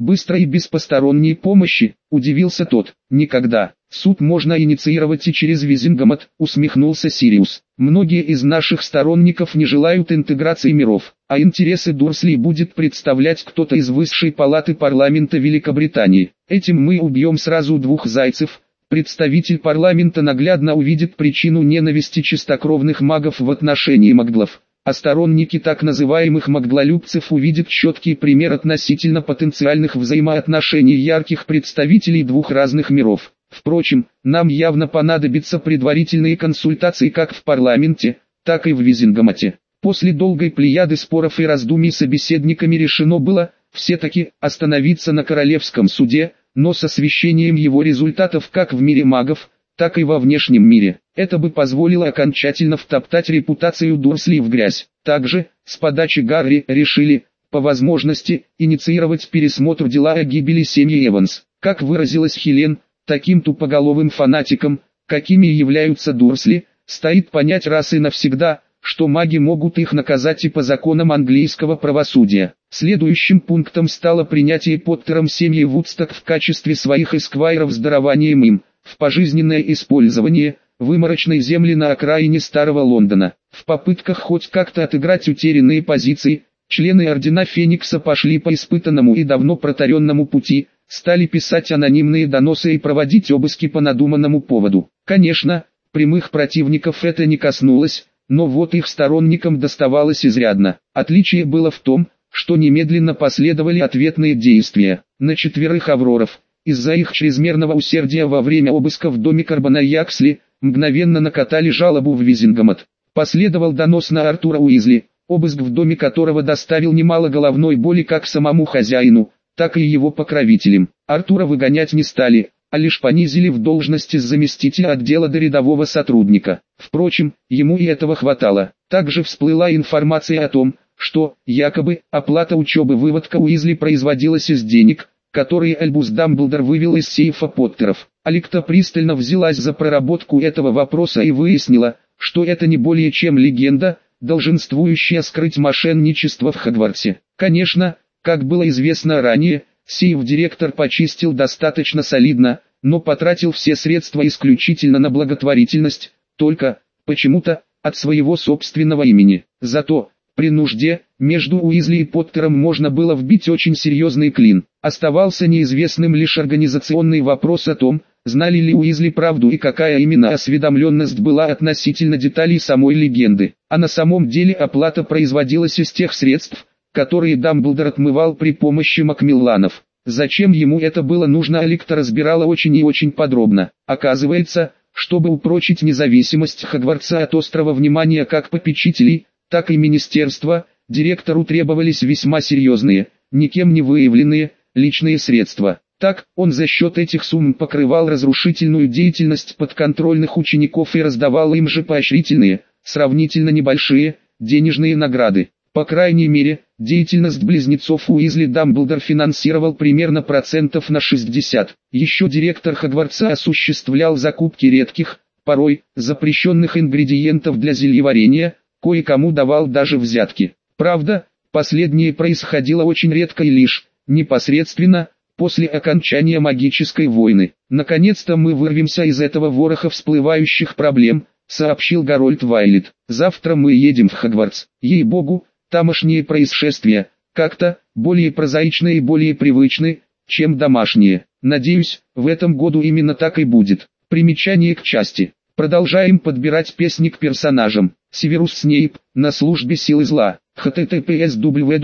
Быстро и без посторонней помощи, удивился тот. Никогда. Суд можно инициировать и через Визингамот, усмехнулся Сириус. Многие из наших сторонников не желают интеграции миров, а интересы Дурслей будет представлять кто-то из высшей палаты парламента Великобритании. Этим мы убьем сразу двух зайцев. Представитель парламента наглядно увидит причину ненависти чистокровных магов в отношении магдлов, а сторонники так называемых магдлолюбцев увидят четкий пример относительно потенциальных взаимоотношений ярких представителей двух разных миров. Впрочем, нам явно понадобятся предварительные консультации как в парламенте, так и в Визингамоте. После долгой плеяды споров и раздумий собеседниками решено было, все-таки, остановиться на королевском суде, но с освещением его результатов как в мире магов, так и во внешнем мире. Это бы позволило окончательно втоптать репутацию Дурслей в грязь. Также, с подачи Гарри, решили, по возможности, инициировать пересмотр дела о гибели семьи Эванс. Как выразилась Хелен, таким тупоголовым фанатикам, какими являются Дурсли, стоит понять раз и навсегда, что маги могут их наказать и по законам английского правосудия. Следующим пунктом стало принятие Поттером семьи Вудсток в качестве своих эсквайров с дарованием им, в пожизненное использование, выморочной земли на окраине Старого Лондона. В попытках хоть как-то отыграть утерянные позиции, члены Ордена Феникса пошли по испытанному и давно протаренному пути, стали писать анонимные доносы и проводить обыски по надуманному поводу. Конечно, прямых противников это не коснулось, но вот их сторонникам доставалось изрядно. Отличие было в том, что немедленно последовали ответные действия. На 4 Авроров, из-за их чрезмерного усердия во время обыска в доме Карбона Яксли, мгновенно накатали жалобу в Визингамот. Последовал донос на Артура Уизли, обыск в доме которого доставил немало головной боли как самому хозяину, так и его покровителям. Артура выгонять не стали, а лишь понизили в должности с заместителя отдела до рядового сотрудника. Впрочем, ему и этого хватало. Также всплыла информация о том, что, якобы, оплата учебы выводка Уизли производилась из денег, которые Альбус Дамблдор вывел из сейфа Поттеров. Аликта пристально взялась за проработку этого вопроса и выяснила, что это не более чем легенда, долженствующая скрыть мошенничество в Хогвартсе. Конечно, как было известно ранее, сейф-директор почистил достаточно солидно, но потратил все средства исключительно на благотворительность, только, почему-то, от своего собственного имени. Зато, при нужде, между Уизли и Поттером можно было вбить очень серьезный клин. Оставался неизвестным лишь организационный вопрос о том, знали ли Уизли правду и какая именно осведомленность была относительно деталей самой легенды. А на самом деле оплата производилась из тех средств, которые Дамблдор отмывал при помощи Макмилланов. Зачем ему это было нужно, Аликта разбирала очень и очень подробно. Оказывается, чтобы упрочить независимость Хогвартса от острого внимания как попечителей, так и министерства, директору требовались весьма серьезные, никем не выявленные, личные средства. Так, он за счет этих сумм покрывал разрушительную деятельность подконтрольных учеников и раздавал им же поощрительные, сравнительно небольшие, денежные награды. По крайней мере, деятельность близнецов Уизли Дамблдор финансировал примерно процентов на 60. Еще директор Хогвартса осуществлял закупки редких, порой, запрещенных ингредиентов для зельеварения, кое-кому давал даже взятки. Правда, последнее происходило очень редко и лишь, непосредственно, после окончания магической войны. «Наконец-то мы вырвемся из этого вороха всплывающих проблем», — сообщил Гарольд Вайлет. «Завтра мы едем в Хогвартс. Ей-богу, тамошние происшествия, как-то, более прозаичны и более привычны, чем домашние. Надеюсь, в этом году именно так и будет». Примечание к части. Продолжаем подбирать песни к персонажам. Северус Снейп, на службе силы зла. https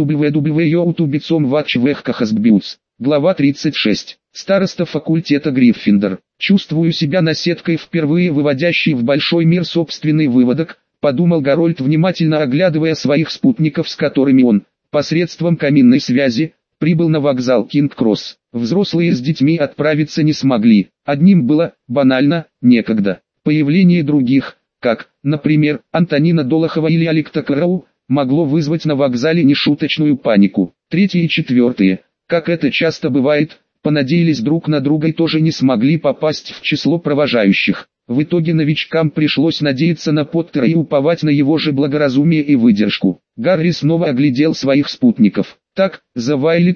www.youtube.com/watchvehkahasbus. Глава 36. Староста факультета Гриффиндор. Чувствую себя наседкой, впервые выводящей в большой мир собственный выводок, подумал Гарольд, внимательно оглядывая своих спутников, с которыми он, посредством каминной связи, прибыл на вокзал Кинг-Кросс. Взрослые с детьми отправиться не смогли. Одним было, банально, некогда. Появление других, как, например, Антонина Долохова или Аликта Кэрроу, могло вызвать на вокзале нешуточную панику. Третьи и четвертые, как это часто бывает, понадеялись друг на друга и тоже не смогли попасть в число провожающих. В итоге новичкам пришлось надеяться на Поттера и уповать на его же благоразумие и выдержку. Гарри снова оглядел своих спутников. Так, за Вайлет он,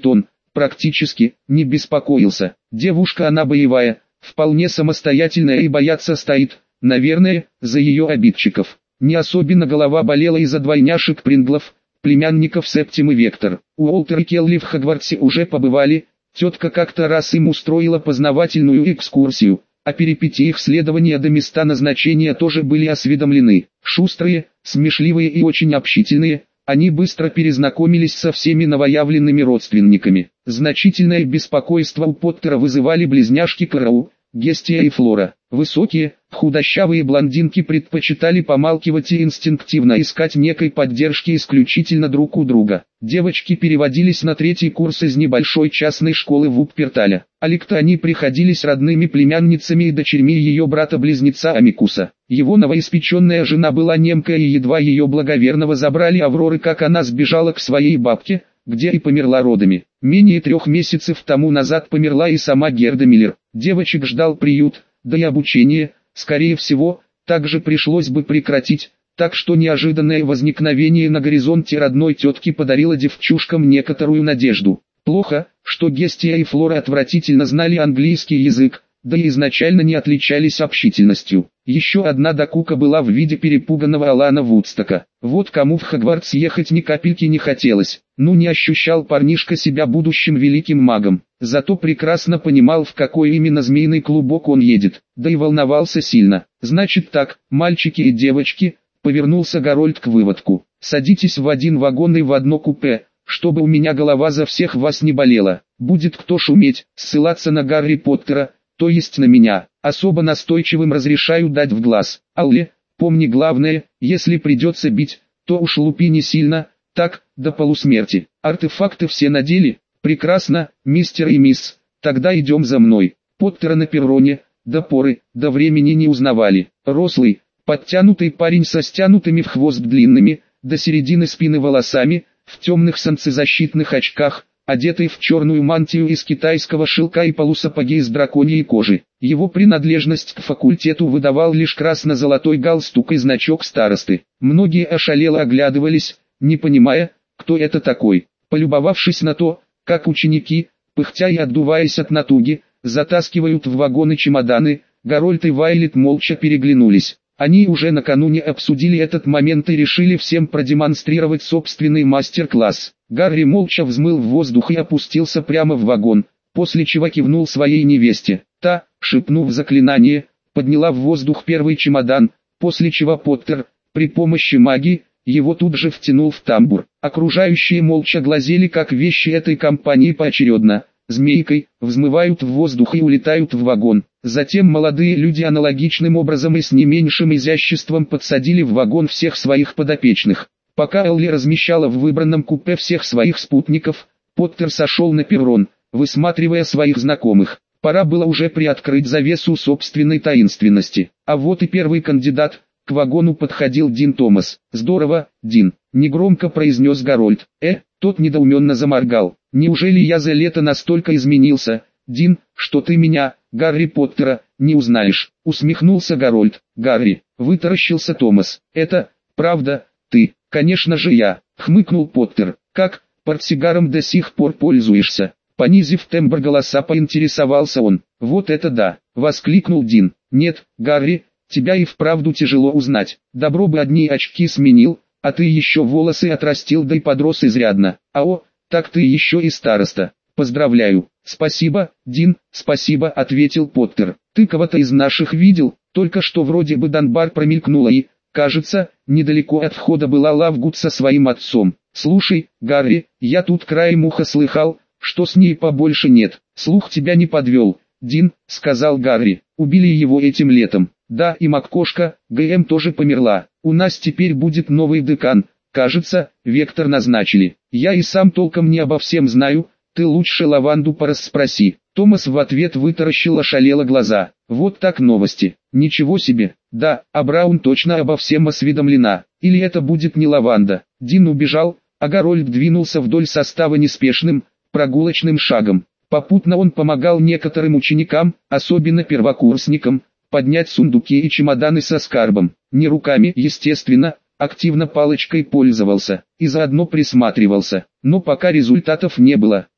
практически, не беспокоился. Девушка она боевая, вполне самостоятельная и бояться стоит, наверное, за ее обидчиков. Не особенно голова болела из-за двойняшек Принглов, племянников Септим и Вектор. Уолтер и Келли в Хогвартсе уже побывали, тетка как-то раз им устроила познавательную экскурсию. О перипетиях следования до места назначения тоже были осведомлены. Шустрые, смешливые и очень общительные, они быстро перезнакомились со всеми новоявленными родственниками. Значительное беспокойство у Поттера вызывали близняшки Кэрроу, Гестия и Флора. Высокие, худощавые блондинки предпочитали помалкивать и инстинктивно искать некой поддержки исключительно друг у друга. Девочки переводились на 3-й курс из небольшой частной школы Вупперталя. Аликто они приходились родными племянницами и дочерьми ее брата-близнеца Амикуса. Его новоиспеченная жена была немка и едва ее благоверного забрали Авроры, как она сбежала к своей бабке, где и померла родами. Менее 3 месяцев тому назад померла и сама Герда Миллер. Девочек ждал приют, да и обучение, скорее всего, также пришлось бы прекратить, так что неожиданное возникновение на горизонте родной тетки подарило девчушкам некоторую надежду. Плохо, что Гестия и Флора отвратительно знали английский язык, да и изначально не отличались общительностью. Еще одна докука была в виде перепуганного Алана Вудстока. Вот кому в Хогвартс ехать ни капельки не хотелось. Ну не ощущал парнишка себя будущим великим магом. Зато прекрасно понимал, в какой именно змеиный клубок он едет. Да и волновался сильно. Значит так, мальчики и девочки, повернулся Гарольд к выводку. Садитесь в один вагон и в одно купе, чтобы у меня голова за всех вас не болела. Будет кто шуметь, ссылаться на Гарри Поттера, то есть на меня, особо настойчивым разрешаю дать в глаз. Алле, помни главное, если придется бить, то уж лупи не сильно, так, до полусмерти. Артефакты все надели? Прекрасно, мистер и мисс, тогда идем за мной. Поттера на перроне, до поры, до времени не узнавали. Рослый, подтянутый парень со стянутыми в хвост длинными, до середины спины волосами, в темных солнцезащитных очках, одетый в черную мантию из китайского шелка и полусапоги из драконьей кожи. Его принадлежность к факультету выдавал лишь красно-золотой галстук и значок старосты. Многие ошалело оглядывались, не понимая, кто это такой. Полюбовавшись на то, как ученики, пыхтя и отдуваясь от натуги, затаскивают в вагоны чемоданы, Гарольд и Вайлет молча переглянулись. Они уже накануне обсудили этот момент и решили всем продемонстрировать собственный мастер-класс. Гарри молча взмыл в воздух и опустился прямо в вагон, после чего кивнул своей невесте. Та, шепнув заклинание, подняла в воздух первый чемодан, после чего Поттер, при помощи магии, его тут же втянул в тамбур. Окружающие молча глазели, как вещи этой компании поочередно, змейкой, взмывают в воздух и улетают в вагон. Затем молодые люди аналогичным образом и с не меньшим изяществом подсадили в вагон всех своих подопечных. Пока Элли размещала в выбранном купе всех своих спутников, Поттер сошел на перрон, высматривая своих знакомых. Пора было уже приоткрыть завесу собственной таинственности. А вот и первый кандидат. К вагону подходил Дин Томас. «Здорово, Дин», — негромко произнес Гарольд. Тот недоуменно заморгал. «Неужели я за лето настолько изменился, Дин, что ты меня, Гарри Поттера, не узнаешь?» — усмехнулся Гарольд. «Гарри», — вытаращился Томас. «Это, правда, ты?» «Конечно же я», — хмыкнул Поттер. «Как, портсигаром до сих пор пользуешься?» Понизив тембр голоса, поинтересовался он. «Вот это да!» — воскликнул Дин. «Нет, Гарри, тебя и вправду тяжело узнать. Добро бы одни очки сменил, а ты еще волосы отрастил, да и подрос изрядно. Так ты еще и староста. Поздравляю». «Спасибо, Дин, спасибо», — ответил Поттер. «Ты кого-то из наших видел? Только что вроде бы Данбар промелькнула и, кажется, недалеко от входа была Лавгуд со своим отцом. Слушай, Гарри, я тут краем уха слыхал, что с ней побольше нет. Слух тебя не подвел, Дин», — сказал Гарри. «Убили его этим летом. Да, и Маккошка, ГМ тоже померла. У нас теперь будет новый декан. Кажется, Вектор назначили. Я и сам толком не обо всем знаю, ты лучше Лаванду порасспроси». Томас в ответ вытаращил ошалело глаза. «Вот так новости. Ничего себе. Да, а Браун точно обо всем осведомлена. Или это будет не Лаванда?» Дин убежал, а Гарольд двинулся вдоль состава неспешным, прогулочным шагом. Попутно он помогал некоторым ученикам, особенно первокурсникам, поднять сундуки и чемоданы со скарбом. Не руками, естественно, активно палочкой пользовался и заодно присматривался. Но пока результатов не было.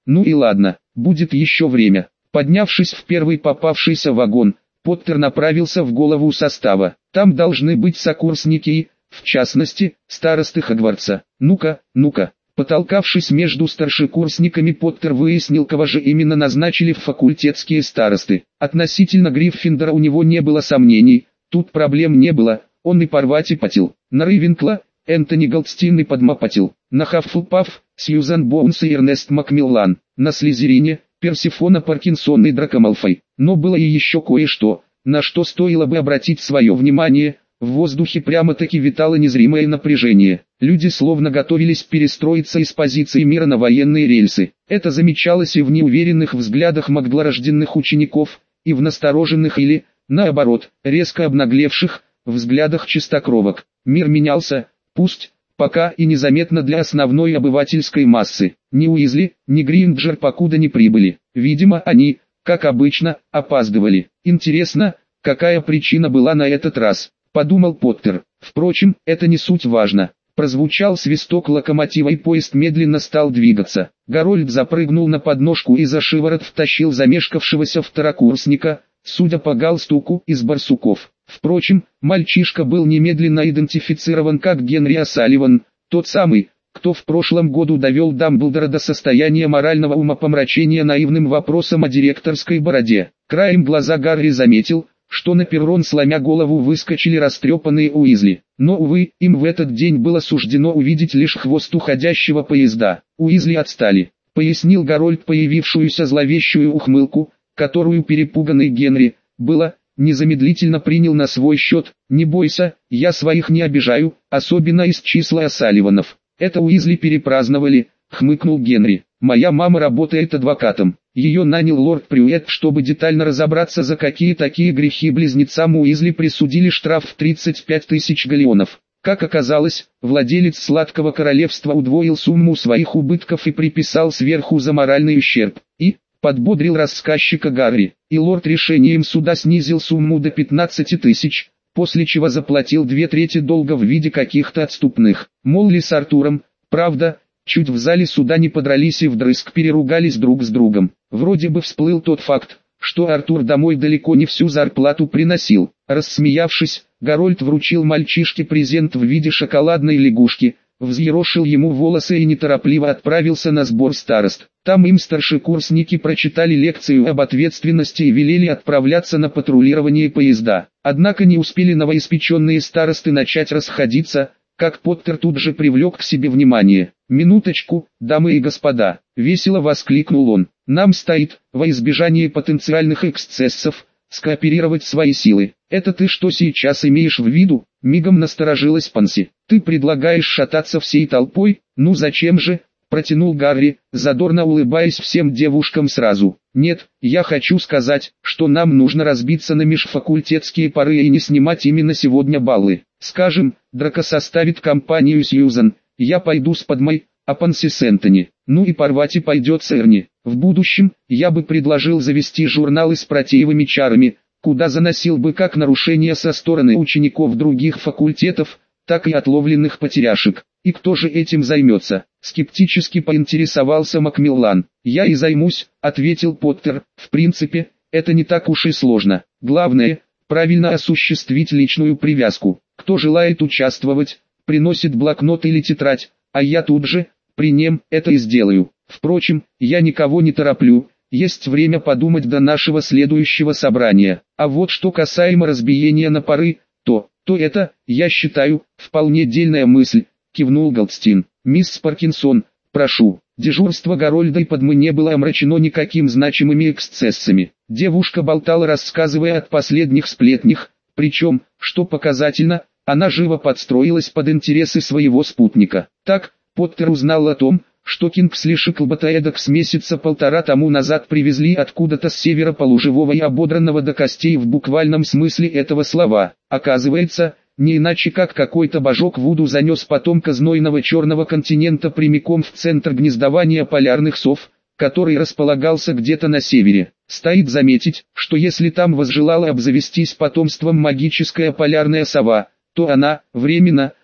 Ну и ладно, будет еще время. Поднявшись в первый попавшийся вагон, Поттер направился в голову состава. Там должны быть сокурсники и, в частности, старосты Хогвартса. Ну-ка. Потолкавшись между старшекурсниками, Поттер выяснил, кого же именно назначили в факультетские старосты. Относительно Гриффиндора у него не было сомнений, тут проблем не было, он и Парвати потел. На Рейвенкла Энтони Голдстин и Падмапатил. На Хаффлпаф Сьюзан Боунс и Эрнест Макмиллан. На Слизерине Персифона Паркинсон и Драко Малфой. Но было и еще кое-что, на что стоило бы обратить свое внимание. В воздухе прямо-таки витало незримое напряжение. Люди словно готовились перестроиться из позиции мира на военные рельсы. Это замечалось и в неуверенных взглядах маглорожденных учеников, и в настороженных или, наоборот, резко обнаглевших взглядах чистокровок. Мир менялся, пусть пока и незаметно для основной обывательской массы. Ни Уизли, ни Гринджер покуда не прибыли. Видимо, они, как обычно, опаздывали. Интересно, какая причина была на этот раз? Подумал Поттер. Впрочем, это не суть важно. Прозвучал свисток локомотива, и поезд медленно стал двигаться. Гарольд запрыгнул на подножку и за шиворот втащил замешкавшегося второкурсника, судя по галстуку, из барсуков. Впрочем, мальчишка был немедленно идентифицирован как Генри О'Салливан, тот самый, кто в прошлом году довел Дамблдора до состояния морального умопомрачения наивным вопросом о директорской бороде. Краем глаза Гарри заметил, что на перрон, сломя голову, выскочили растрепанные Уизли. Но, увы, им в этот день было суждено увидеть лишь хвост уходящего поезда. Уизли отстали, пояснил Гарольд появившуюся зловещую ухмылку, которую перепуганный Генри, незамедлительно принял на свой счет. «Не бойся, я своих не обижаю, особенно из числа О'Салливанов. Это Уизли перепраздновали», — хмыкнул Генри. «Моя мама работает адвокатом. Ее нанял лорд Прюэт, чтобы детально разобраться, за какие такие грехи близнецам Уизли присудили штраф в 35 тысяч галлеонов. Как оказалось, владелец Сладкого Королевства удвоил сумму своих убытков и приписал сверху за моральный ущерб. И подбодрил рассказчика Гарри, и лорд решением суда снизил сумму до 15 тысяч, после чего заплатил 2/3 долга в виде каких-то отступных. Молли с Артуром, правда, чуть в зале суда не подрались и вдрызг переругались друг с другом. Вроде бы всплыл тот факт, что Артур домой далеко не всю зарплату приносил. Рассмеявшись, Гарольд вручил мальчишке презент в виде шоколадной лягушки, взъерошил ему волосы и неторопливо отправился на сбор старост. Там им старшекурсники прочитали лекцию об ответственности и велели отправляться на патрулирование поезда. Однако не успели новоиспеченные старосты начать расходиться, как Поттер тут же привлек к себе внимание. «Минуточку, дамы и господа!» — весело воскликнул он. «Нам стоит, во избежание потенциальных эксцессов, скооперировать свои силы. Это ты что сейчас имеешь в виду?» — мигом насторожилась Панси. «Ты предлагаешь шататься всей толпой? Ну зачем же?» — протянул Гарри, задорно улыбаясь всем девушкам сразу. «Нет, я хочу сказать, что нам нужно разбиться на межфакультетские пары и не снимать именно сегодня баллы. Скажем, Драко составит компанию Сьюзан, я пойду с Падмой, а Панси с Энтони, ну и Парвати пойдет с Эрни. В будущем, я бы предложил завести журналы с протеевыми чарами, куда заносил бы как нарушения со стороны учеников других факультетов, так и отловленных потеряшек. И кто же этим займется?» — скептически поинтересовался Макмиллан. «Я и займусь», — ответил Поттер. «В принципе, это не так уж и сложно. Главное, правильно осуществить личную привязку. Кто желает участвовать, приносит блокнот или тетрадь, а я тут же, при нем, это и сделаю. Впрочем, я никого не тороплю, есть время подумать до нашего следующего собрания. А вот что касаемо разбиения на пары, то это, я считаю, вполне дельная мысль», — кивнул Голдстин. «Мисс Паркинсон, прошу». Дежурство Гарольда и Падмы не было омрачено никаким значимыми эксцессами. Девушка болтала, рассказывая от последних сплетнях, причем, что показательно, она живо подстроилась под интересы своего спутника. Так, Поттер узнал о том, что Кингсли Шиклбота эдак с месяца полтора тому назад привезли откуда-то с севера полуживого и ободранного до костей в буквальном смысле этого слова. Оказывается, не иначе как какой-то божок Вуду занес потомка знойного черного континента прямиком в центр гнездования полярных сов, который располагался где-то на севере. Стоит заметить, что если там возжелала обзавестись потомством магическая полярная сова, то она, временно,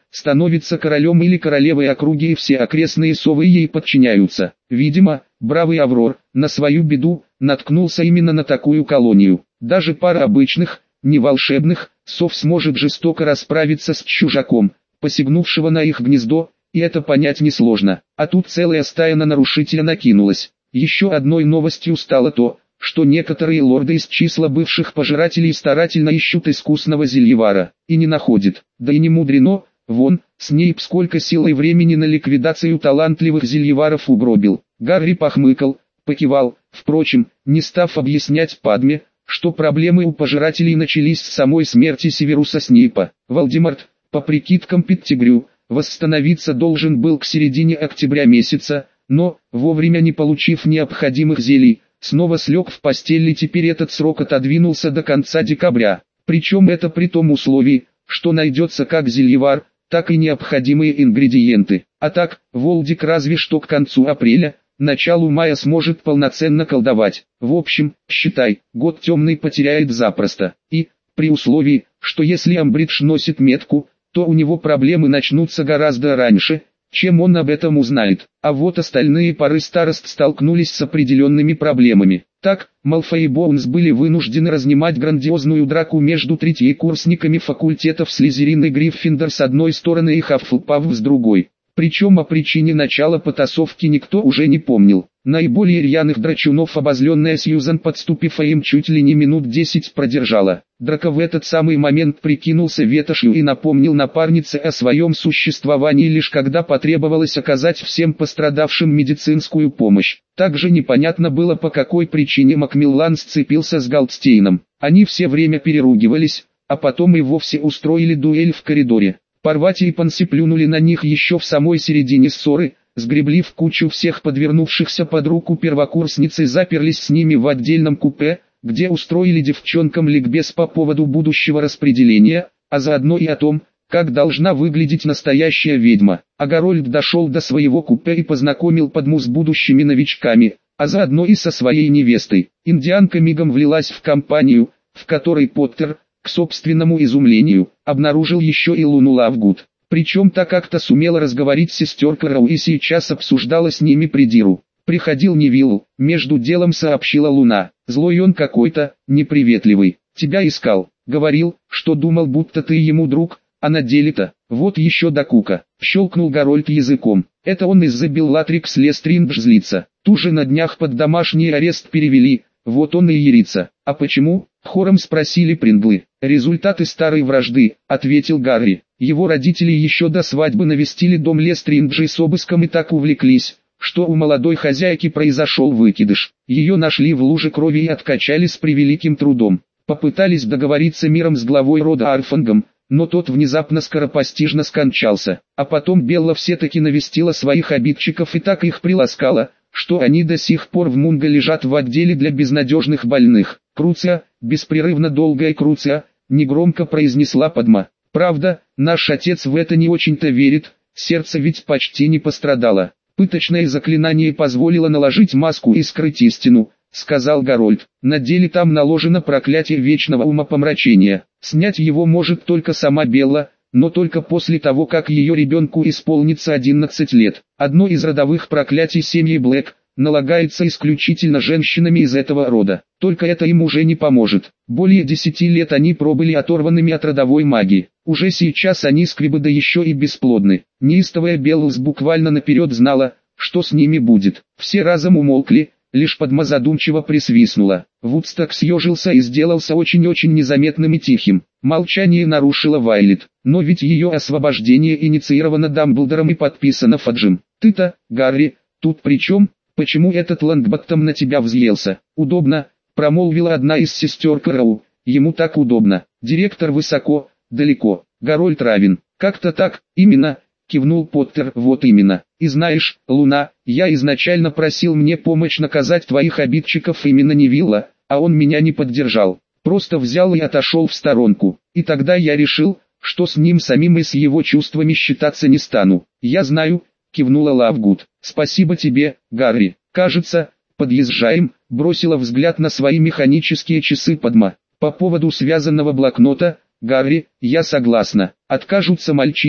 становится королем или королевой округи, и все окрестные совы ей подчиняются. Видимо, бравый Аврор, на свою беду, наткнулся именно на такую колонию. Даже пара обычных, не волшебных, сов сможет жестоко расправиться с чужаком, посягнувшего на их гнездо, и это понять несложно. А тут целая стая на нарушителя накинулась. Еще одной новостью стало то, что некоторые лорды из числа бывших пожирателей старательно ищут искусного зельевара, и не находят. Да и не мудрено, вон, Снейп сколько сил и времени на ликвидацию талантливых зельеваров угробил. Гарри похмыкал, покивал, впрочем, не став объяснять Падме, что проблемы у пожирателей начались с самой смерти Северуса Снейпа. Волдеморт, по прикидкам Петтигрю, восстановиться должен был к середине октября месяца, но, вовремя не получив необходимых зелий, снова слег в постель, и теперь этот срок отодвинулся до конца декабря. Причем это при том условии, что найдется как зельевар, так и необходимые ингредиенты. А так, Волдик разве что к концу апреля, началу мая сможет полноценно колдовать. В общем, считай, год темный потеряет запросто. И, при условии, что если Амбридж носит метку, то у него проблемы начнутся гораздо раньше, чем он об этом узнает. А вот остальные пары старост столкнулись с определенными проблемами. Так, Малфой и Боунс были вынуждены разнимать грандиозную драку между третьекурсниками факультетов Слизерин и Гриффиндор с одной стороны и Хаффлпаф с другой. Причем о причине начала потасовки никто уже не помнил. Наиболее рьяных драчунов обозленная Сьюзан, подступив, им чуть ли не минут 10 продержала. Драко в этот самый момент прикинулся ветошью и напомнил напарнице о своем существовании лишь когда потребовалось оказать всем пострадавшим медицинскую помощь. Также непонятно было, по какой причине Макмиллан сцепился с Галдстейном. Они все время переругивались, а потом и вовсе устроили дуэль в коридоре. Парвати и Панси плюнули на них еще в самой середине ссоры, сгребли в кучу всех подвернувшихся под руку первокурсниц и заперлись с ними в отдельном купе, где устроили девчонкам ликбез по поводу будущего распределения, а заодно и о том, как должна выглядеть настоящая ведьма. А Гарольд дошел до своего купе и познакомил Падму с будущими новичками, а заодно и со своей невестой. Индианка мигом влилась в компанию, в которой Поттер, к собственному изумлению, обнаружил еще и Луну Лавгуд. Причем та как-то сумела разговорить сестер Кэрол и сейчас обсуждала с ними придиру. «Приходил Невилл», — между делом сообщила Луна. «Злой он какой-то, неприветливый. Тебя искал. Говорил, что думал, будто ты ему друг, а на деле-то, вот еще докука». Щелкнул Гарольд языком. «Это он из-за Беллатрикс Лестриндж злится. Ту же на днях под домашний арест перевели, вот он и ерится». «А почему?» — хором спросили Принглы. «Результаты старой вражды», — ответил Гарри. Его родители еще до свадьбы навестили дом Лестринджей с обыском и так увлеклись, что у молодой хозяйки произошел выкидыш. Ее нашли в луже крови и откачали с превеликим трудом. Попытались договориться миром с главой рода Арфангом, но тот внезапно скоропостижно скончался. А потом Белла все-таки навестила своих обидчиков и так их приласкала, что они до сих пор в Мунго лежат в отделе для безнадежных больных. «Круция, беспрерывно долгая Круция», — негромко произнесла Падма. «Правда, наш отец в это не очень-то верит, сердце ведь почти не пострадало. Пыточное заклинание позволило наложить маску и скрыть истину», — сказал Гарольд. «На деле там наложено проклятие вечного умопомрачения. Снять его может только сама Белла, но только после того, как ее ребенку исполнится 11 лет. Одно из родовых проклятий семьи Блэк налагается исключительно женщинами из этого рода. Только это им уже не поможет. Более 10 лет они пробыли оторванными от родовой магии. Уже сейчас они скребы, да еще и бесплодны. Неистовая Беллс буквально наперед знала, что с ними будет. Все разом умолкли, лишь Падма задумчиво присвистнула. Вудсток съежился и сделался очень-очень незаметным и тихим. Молчание нарушила Вайлет. Но ведь ее освобождение инициировано Дамблдором и подписано Фаджем. «Ты-то, Гарри, тут при чем? Почему этот Лонгботтом на тебя взъелся?» «Удобно», — промолвила одна из сестер Кэрол. «Ему так удобно. Директор высоко, далеко. Гарольд равен». «Как-то так, именно», — кивнул Поттер. «Вот именно. И знаешь, Луна, я изначально просил мне помочь наказать твоих обидчиков именно Невилла, а он меня не поддержал. Просто взял и отошел в сторонку. И тогда я решил, что с ним самим и с его чувствами считаться не стану». «Я знаю», — кивнула Лавгуд. «Спасибо тебе, Гарри. Кажется, подъезжаем», — бросила взгляд на свои механические часы Падма. «По поводу связанного блокнота, Гарри, я согласна. Откажутся мальчишки,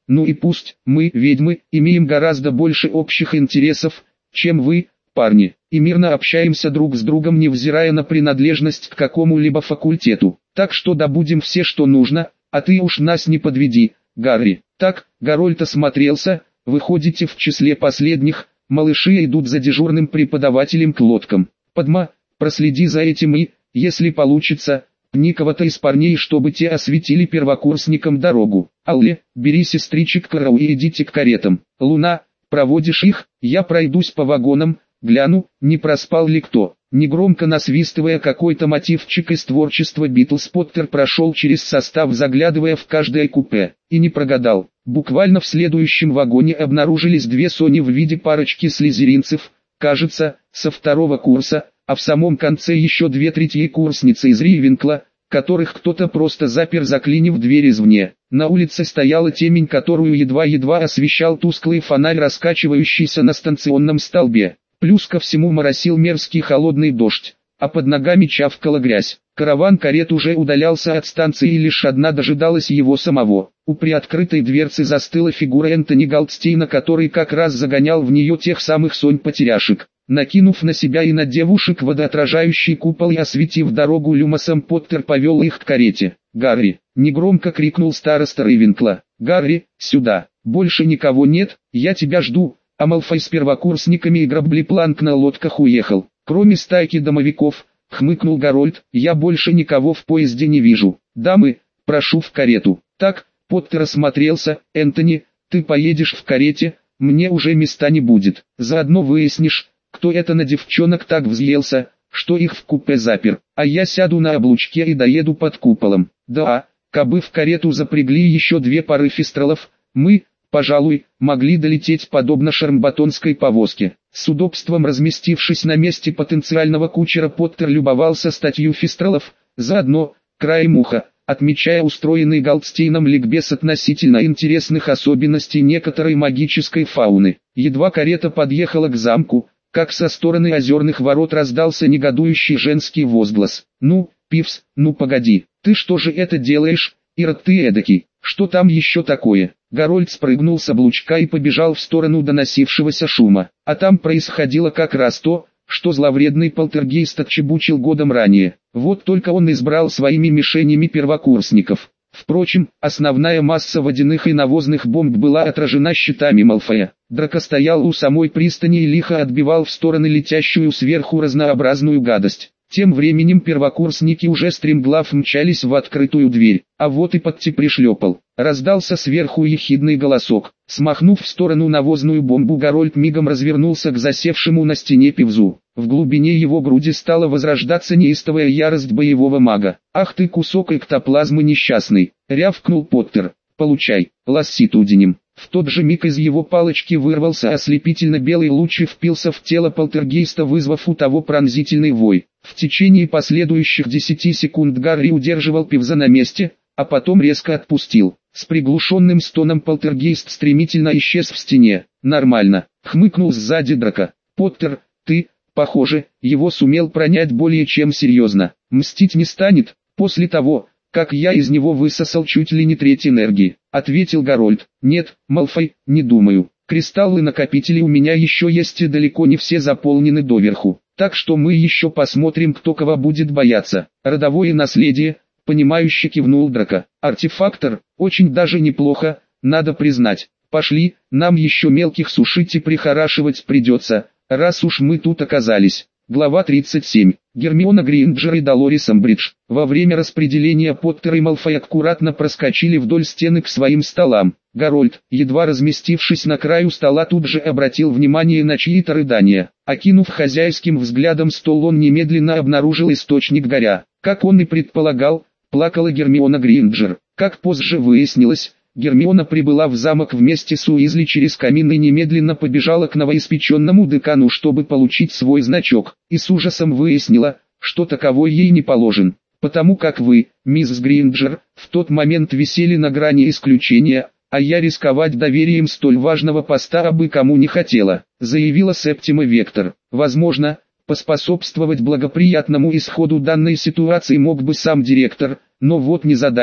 ну и пусть, мы, ведьмы, имеем гораздо больше общих интересов, чем вы, парни, и мирно общаемся друг с другом, невзирая на принадлежность к какому-либо факультету. Так что добудем все, что нужно, а ты уж нас не подведи, Гарри. Так, Гарольд осмотрелся, выходите в числе последних, малыши идут за дежурным преподавателем к лодкам. Падма, проследи за этим и, если получится, пни кого-то из парней, чтобы те осветили первокурсникам дорогу. Алле, бери сестричек Карау и идите к каретам. Луна, проводишь их, я пройдусь по вагонам, гляну, не проспал ли кто. Негромко насвистывая какой-то мотивчик из творчества Битлз, Поттер прошел через состав, заглядывая в каждое купе, и не прогадал. Буквально в следующем вагоне обнаружились две Сони в виде парочки слизеринцев, кажется, со второго курса, а в самом конце еще две третьекурсницы из Ривенкла, которых кто-то просто запер, заклинив дверь извне. На улице стояла темень, которую едва-едва освещал тусклый фонарь, раскачивающийся на станционном столбе. Плюс ко всему моросил мерзкий холодный дождь, а под ногами чавкала грязь. Караван карет уже удалялся от станции, и лишь одна дожидалась его самого. У приоткрытой дверцы застыла фигура Энтони Голдстейна, который как раз загонял в нее тех самых Сонь-потеряшек. Накинув на себя и на девушек водоотражающий купол и осветив дорогу люмосом, Поттер повел их к карете. «Гарри!» — негромко крикнул староста Ривенкла. «Гарри, сюда! Больше никого нет, я тебя жду!» А Малфой с первокурсниками и Грабли-Планк на лодках уехал. «Кроме стайки домовиков», — хмыкнул Гарольд, — «я больше никого в поезде не вижу. Дамы, прошу в карету». «Так», — Поттер осмотрелся, — «Энтони, ты поедешь в карете, мне уже места не будет. Заодно выяснишь, кто это на девчонок так взъелся, что их в купе запер, а я сяду на облучке и доеду под куполом. Да, кабы в карету запрягли еще две пары фистралов, мы, пожалуй, могли долететь подобно шармбатонской повозке». С удобством разместившись на месте потенциального кучера, Поттер любовался статью фистралов, заодно, краем уха, отмечая устроенный Голдстейном ликбез относительно интересных особенностей некоторой магической фауны. Едва карета подъехала к замку, как со стороны озерных ворот раздался негодующий женский возглас. «Ну, Пивз, ну погоди, ты что же это делаешь, Ирод ты эдакий, что там еще такое?» Гарольд спрыгнул с облучка и побежал в сторону доносившегося шума. А там происходило как раз то, что зловредный полтергейст отчебучил годом ранее. Вот только он избрал своими мишенями первокурсников. Впрочем, основная масса водяных и навозных бомб была отражена щитами Малфоя. Драко стоял у самой пристани и лихо отбивал в стороны летящую сверху разнообразную гадость. Тем временем первокурсники уже стремглав мчались в открытую дверь, а вот и Патти пришлепал. Раздался сверху ехидный голосок. Смахнув в сторону навозную бомбу, Гарольд мигом развернулся к засевшему на стене Пивзу. В глубине его груди стала возрождаться неистовая ярость боевого мага. «Ах ты, кусок эктоплазмы несчастный!» — рявкнул Поттер. «Получай, ласситудинем!» В тот же миг из его палочки вырвался ослепительно белый луч и впился в тело полтергейста, вызвав у того пронзительный вой. В течение последующих 10 секунд Гарри удерживал Пивза на месте, а потом резко отпустил. С приглушенным стоном полтергейст стремительно исчез в стене. «Нормально», — хмыкнул сзади Драко. «Поттер, ты, похоже, его сумел пронять более чем серьезно. Мстить не станет, после того, как я из него высосал чуть ли не треть энергии», — ответил Гарольд. «Нет, Малфой, не думаю. Кристаллы-накопители у меня еще есть и далеко не все заполнены доверху. Так что мы еще посмотрим, кто кого будет бояться. Родовое наследие», — понимающе кивнул Драко. «Артефактор, очень даже неплохо, надо признать. Пошли, нам еще мелких сушить и прихорашивать придется, раз уж мы тут оказались». Глава 37. Гермиона Грейнджер и Долорес Амбридж. Во время распределения Поттер и Малфой аккуратно проскочили вдоль стены к своим столам. Гарольд, едва разместившись на краю стола, тут же обратил внимание на чьи-то рыдания. Окинув хозяйским взглядом стол, он немедленно обнаружил источник горя. Как он и предполагал, плакала Гермиона Грейнджер. Как позже выяснилось, Гермиона прибыла в замок вместе с Уизли через камин и немедленно побежала к новоиспеченному декану, чтобы получить свой значок, и с ужасом выяснила, что таковой ей не положен, потому как вы, мисс Грейнджер, в тот момент висели на грани исключения, а я рисковать доверием столь важного поста абы кому не хотела, заявила Септима Вектор. Возможно, поспособствовать благоприятному исходу данной ситуации мог бы сам директор, но вот незадача,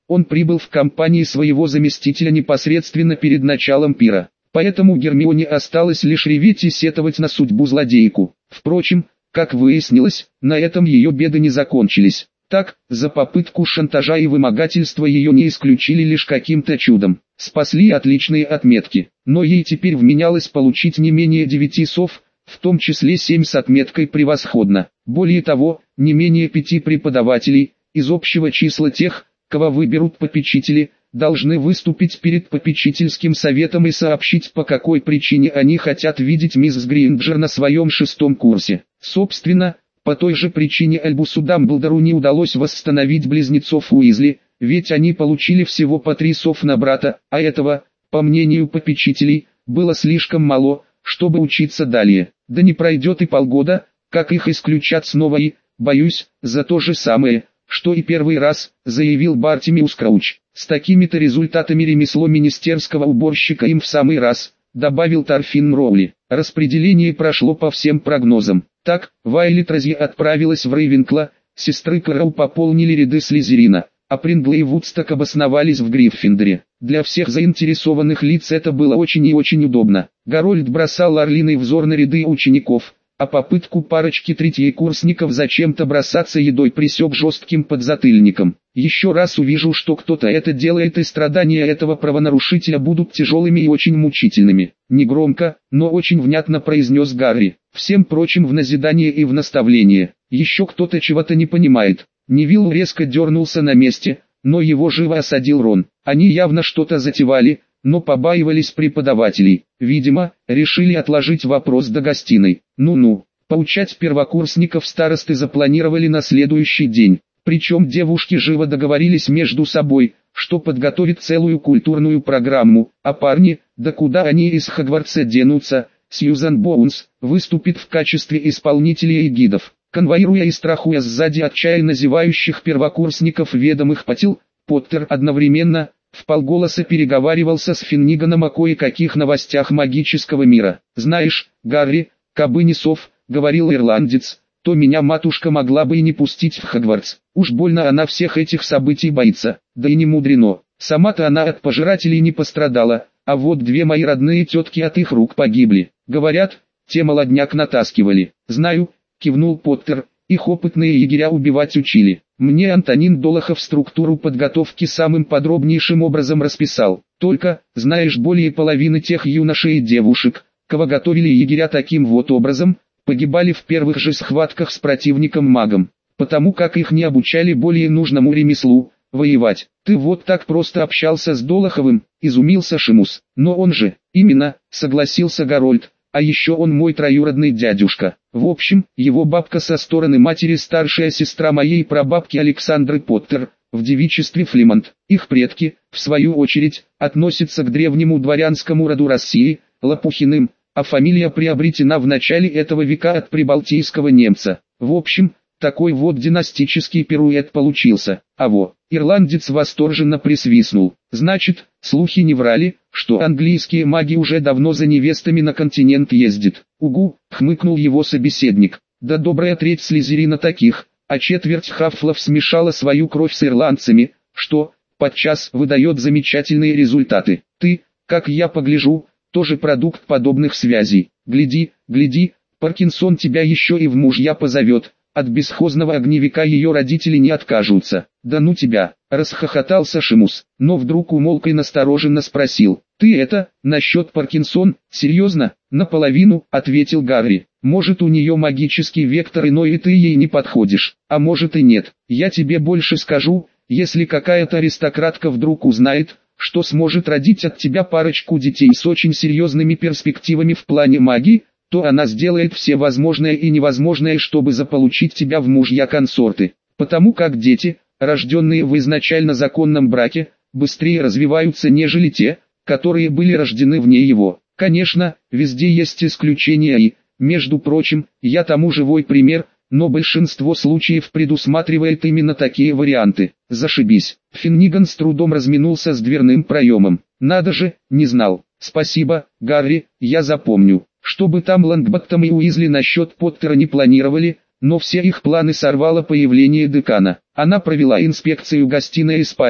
Он прибыл в компании своего заместителя непосредственно перед началом пира. Поэтому Гермионе осталось лишь реветь и сетовать на судьбу злодейку. Впрочем, как выяснилось, на этом ее беды не закончились. Так, за попытку шантажа и вымогательства ее не исключили лишь каким-то чудом. Спасли отличные отметки, но ей теперь вменялось получить не менее 9 сов, в том числе 7 с отметкой «превосходно». Более того, не менее 5 преподавателей, из общего числа тех, кого выберут попечители, должны выступить перед попечительским советом и сообщить, по какой причине они хотят видеть мисс Гринджер на своем 6-м курсе. Собственно, по той же причине Альбусу Дамблдору не удалось восстановить близнецов Уизли, ведь они получили всего по 3 сов на брата, а этого, по мнению попечителей, было слишком мало, чтобы учиться далее. Да не пройдет и полгода, как их исключат снова и, боюсь, за то же самое, что и первый раз, заявил Бартимиус Крауч. С такими-то результатами ремесло министерского уборщика им в самый раз, добавил Торфин Роули. Распределение прошло по всем прогнозам. Так, Вайлет Рози отправилась в Рейвенкло, сестры Кэрол пополнили ряды Слизерина, а Прингл и Вудсток обосновались в Гриффиндоре. Для всех заинтересованных лиц это было очень и очень удобно. Гарольд бросал орлиный взор на ряды учеников, а попытку парочки третьекурсников зачем-то бросаться едой пресек жестким подзатыльником. Еще раз увижу, что кто-то это делает, и страдания этого правонарушителя будут тяжелыми и очень мучительными. Негромко, но очень внятно произнес Гарри, всем прочим в назидание и в наставление. Еще кто-то чего-то не понимает. Невилл резко дернулся на месте, но его живо осадил Рон. Они явно что-то затевали, но побаивались преподавателей. Видимо, решили отложить вопрос до гостиной. Ну-ну, поучать первокурсников старосты запланировали на следующий день. Причем девушки живо договорились между собой, что подготовят целую культурную программу, а парни, да куда они из Хогвартса денутся, Сьюзан Боунс, выступит в качестве исполнителей и гидов. Конвоируя и страхуя сзади отчаянно зевающих первокурсников ведомых потел, Поттер одновременно, вполголоса переговаривался с Финниганом о кое-каких новостях магического мира. «Знаешь, Гарри, кабы не сов, — говорил ирландец, — то меня матушка могла бы и не пустить в Хогвартс. Уж больно она всех этих событий боится, да и не мудрено. Сама-то она от пожирателей не пострадала, а вот 2 мои родные тетки от их рук погибли. Говорят, те молодняк натаскивали». «Знаю, — кивнул Поттер, — их опытные егеря убивать учили. Мне Антонин Долохов структуру подготовки самым подробнейшим образом расписал. Только, знаешь, более половины тех юношей и девушек, кого готовили егеря таким вот образом, погибали в первых же схватках с противником-магом, потому как их не обучали более нужному ремеслу — воевать. Ты вот так просто общался с Долоховым, изумился Шимус. Но он же, именно, согласился Гарольд. А еще он мой троюродный дядюшка. В общем, его бабка со стороны матери старшая сестра моей прабабки Александры Поттер, в девичестве Флимонт. Их предки, в свою очередь, относятся к древнему дворянскому роду России, Лопухиным, а фамилия приобретена в начале этого века от прибалтийского немца. В общем, такой вот династический пируэт получился. Ирландец восторженно присвистнул. Значит, слухи не врали, что английские маги уже давно за невестами на континент ездят. Угу, хмыкнул его собеседник. Да добрая треть Слизерина таких, а четверть хафлов смешала свою кровь с ирландцами, что, подчас, выдает замечательные результаты. Ты, как я погляжу, тоже продукт подобных связей. Гляди, гляди, Паркинсон тебя еще и в мужья позовет. От бесхозного огневика ее родители не откажутся. Да ну тебя, расхохотался Шимус, но вдруг умолк и настороженно спросил. Ты это, насчет Паркинсон, серьезно? Наполовину, ответил Гарри. Может, у нее магический вектор иной и ты ей не подходишь, а может и нет. Я тебе больше скажу, если какая-то аристократка вдруг узнает, что сможет родить от тебя парочку детей с очень серьезными перспективами в плане магии, то она сделает все возможное и невозможное, чтобы заполучить тебя в мужья-консорты. Потому как дети, рожденные в изначально законном браке, быстрее развиваются, нежели те, которые были рождены вне его. Конечно, везде есть исключения и, между прочим, я тому живой пример, но большинство случаев предусматривает именно такие варианты. Зашибись. Финниган с трудом разминулся с дверным проемом. Надо же, не знал. Спасибо, Гарри, я запомню. Что бы там Лонгботтом и Уизли насчет Поттера не планировали, но все их планы сорвало появление декана. Она провела инспекцию гостиной и спален,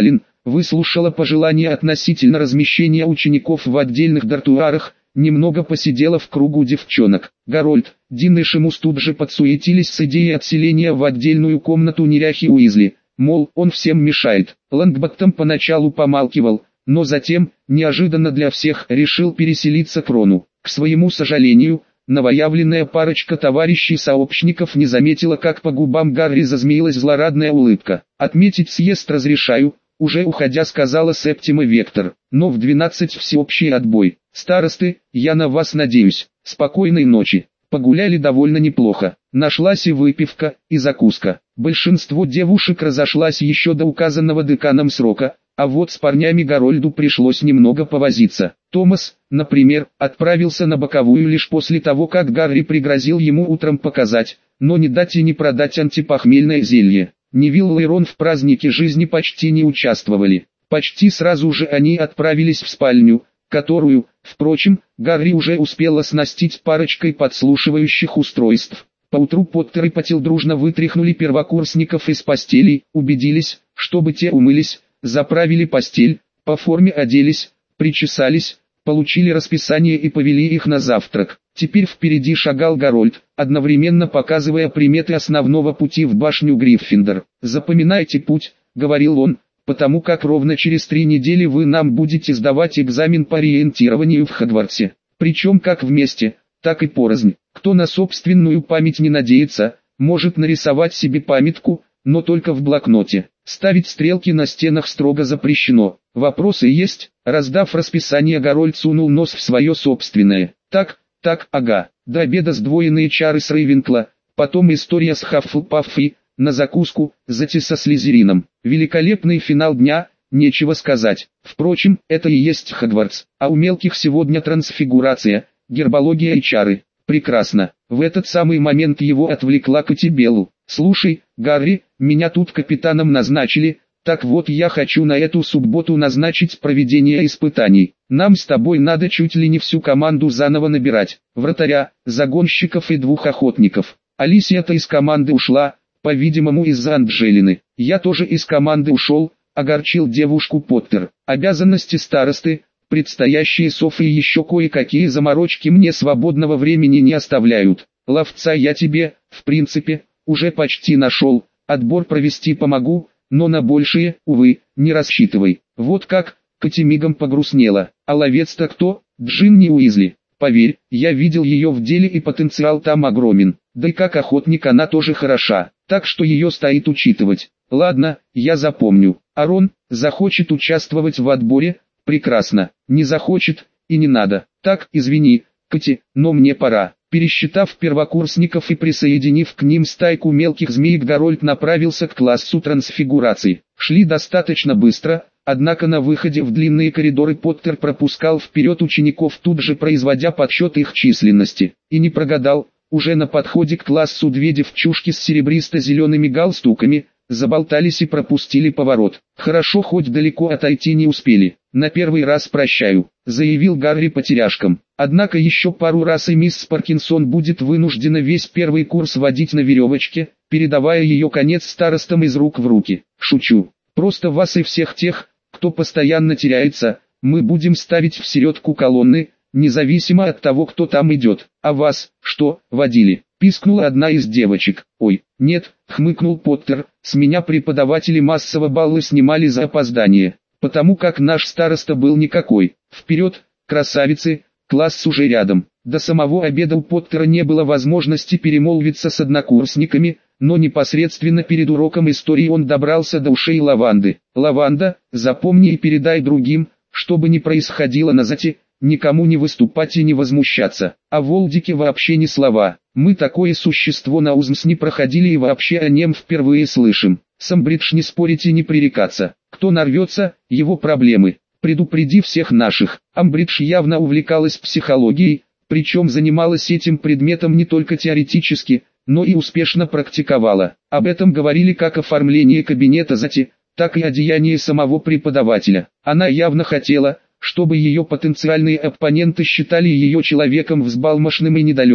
выслушала пожелания относительно размещения учеников в отдельных дартуарах, немного посидела в кругу девчонок. Гарольд, Дин и Шимус тут же подсуетились с идеей отселения в отдельную комнату неряхи Уизли, мол, он всем мешает. Лонгботтом поначалу помалкивал, но затем, неожиданно для всех, решил переселиться к Рону. К своему сожалению, новоявленная парочка товарищей-сообщников не заметила, как по губам Гарри зазмеилась злорадная улыбка. «Отметить съезд разрешаю», — уже уходя сказала Септима Вектор, «но в 12 всеобщий отбой. Старосты, я на вас надеюсь. Спокойной ночи». Погуляли довольно неплохо. Нашлась и выпивка, и закуска. Большинство девушек разошлась еще до указанного деканом срока, а вот с парнями Гарольду пришлось немного повозиться. Томас, например, отправился на боковую лишь после того, как Гарри пригрозил ему утром показать, но не дать и не продать антипохмельное зелье. Невилл и Рон в празднике жизни почти не участвовали. Почти сразу же они отправились в спальню, которую, впрочем, Гарри уже успел оснастить парочкой подслушивающих устройств. Поутру Поттер и Паттилл дружно вытряхнули первокурсников из постелей, убедились, чтобы те умылись, заправили постель, по форме оделись, причесались, получили расписание и повели их на завтрак. Теперь впереди шагал Гарольд, одновременно показывая приметы основного пути в башню Гриффиндор. «Запоминайте путь», — говорил он, «потому как ровно через 3 недели вы нам будете сдавать экзамен по ориентированию в Хогвартсе. Причем как вместе, так и порознь. Кто на собственную память не надеется, может нарисовать себе памятку, но только в блокноте. Ставить стрелки на стенах строго запрещено. Вопросы есть?» Раздав расписание, Гарольд сунул нос в свое собственное. Так, ага. До обеда сдвоенные чары с Рейвенкла, потом история с Хаффлпаффи, на закуску, зати со Слизерином. Великолепный финал дня, нечего сказать. Впрочем, это и есть Хогвартс. А у мелких сегодня трансфигурация, гербология и чары. Прекрасно. В этот самый момент его отвлекла Кати Белл. «Слушай, Гарри, меня тут капитаном назначили, так вот я хочу на эту субботу назначить проведение испытаний. Нам с тобой надо чуть ли не всю команду заново набирать. Вратаря, загонщиков и 2 охотников. Алисия-то из команды ушла, по-видимому из-за Анджелины. Я тоже из команды ушел», — огорчил девушку Поттер. «Обязанности старосты, предстоящие софы и еще кое-какие заморочки мне свободного времени не оставляют. Ловца я тебе, в принципе, уже почти нашел, отбор провести помогу, но на большее, увы, не рассчитывай». «Вот как?» — Кати мигом погрустнела. «А ловец-то кто?» «Джинни Уизли. Поверь, я видел ее в деле и потенциал там огромен. Да и как охотник она тоже хороша, так что ее стоит учитывать. Ладно, я запомню. Арон, захочет участвовать в отборе? Прекрасно. Не захочет, и не надо. Так, извини, Кати, но мне пора». Пересчитав первокурсников и присоединив к ним стайку мелких змеек, Гарольд направился к классу трансфигурации. Шли достаточно быстро, однако на выходе в длинные коридоры Поттер пропускал вперед учеников, тут же производя подсчет их численности. И не прогадал, уже на подходе к классу 2 девчушки с серебристо-зелеными галстуками заболтались и пропустили поворот. «Хорошо, хоть далеко отойти не успели. На первый раз прощаю», — заявил Гарри потеряшкам. «Однако еще пару раз и мисс Паркинсон будет вынуждена весь первый курс водить на веревочке, передавая ее конец старостам из рук в руки. Шучу. Просто вас и всех тех, кто постоянно теряется, мы будем ставить в середку колонны, независимо от того, кто там идет. А вас, что, водили?» — пискнула одна из девочек. «Ой, нет», — хмыкнул Поттер, — «с меня преподаватели массово баллы снимали за опоздание, потому как наш староста был никакой. Вперед, красавицы, класс уже рядом». До самого обеда у Поттера не было возможности перемолвиться с однокурсниками, но непосредственно перед уроком истории он добрался до ушей Лаванды. «Лаванда, запомни и передай другим, что бы ни происходило на зате, никому не выступать и не возмущаться. О Волдике вообще ни слова. Мы такое существо на УЗМС не проходили и вообще о нем впервые слышим. С Амбридж не спорить и не пререкаться. Кто нарвется, его проблемы. Предупреди всех наших». Амбридж явно увлекалась психологией, причем занималась этим предметом не только теоретически, но и успешно практиковала. Об этом говорили как оформление кабинета зати, так и одеяние самого преподавателя. Она явно хотела, чтобы ее потенциальные оппоненты считали ее человеком взбалмошным и недалеким,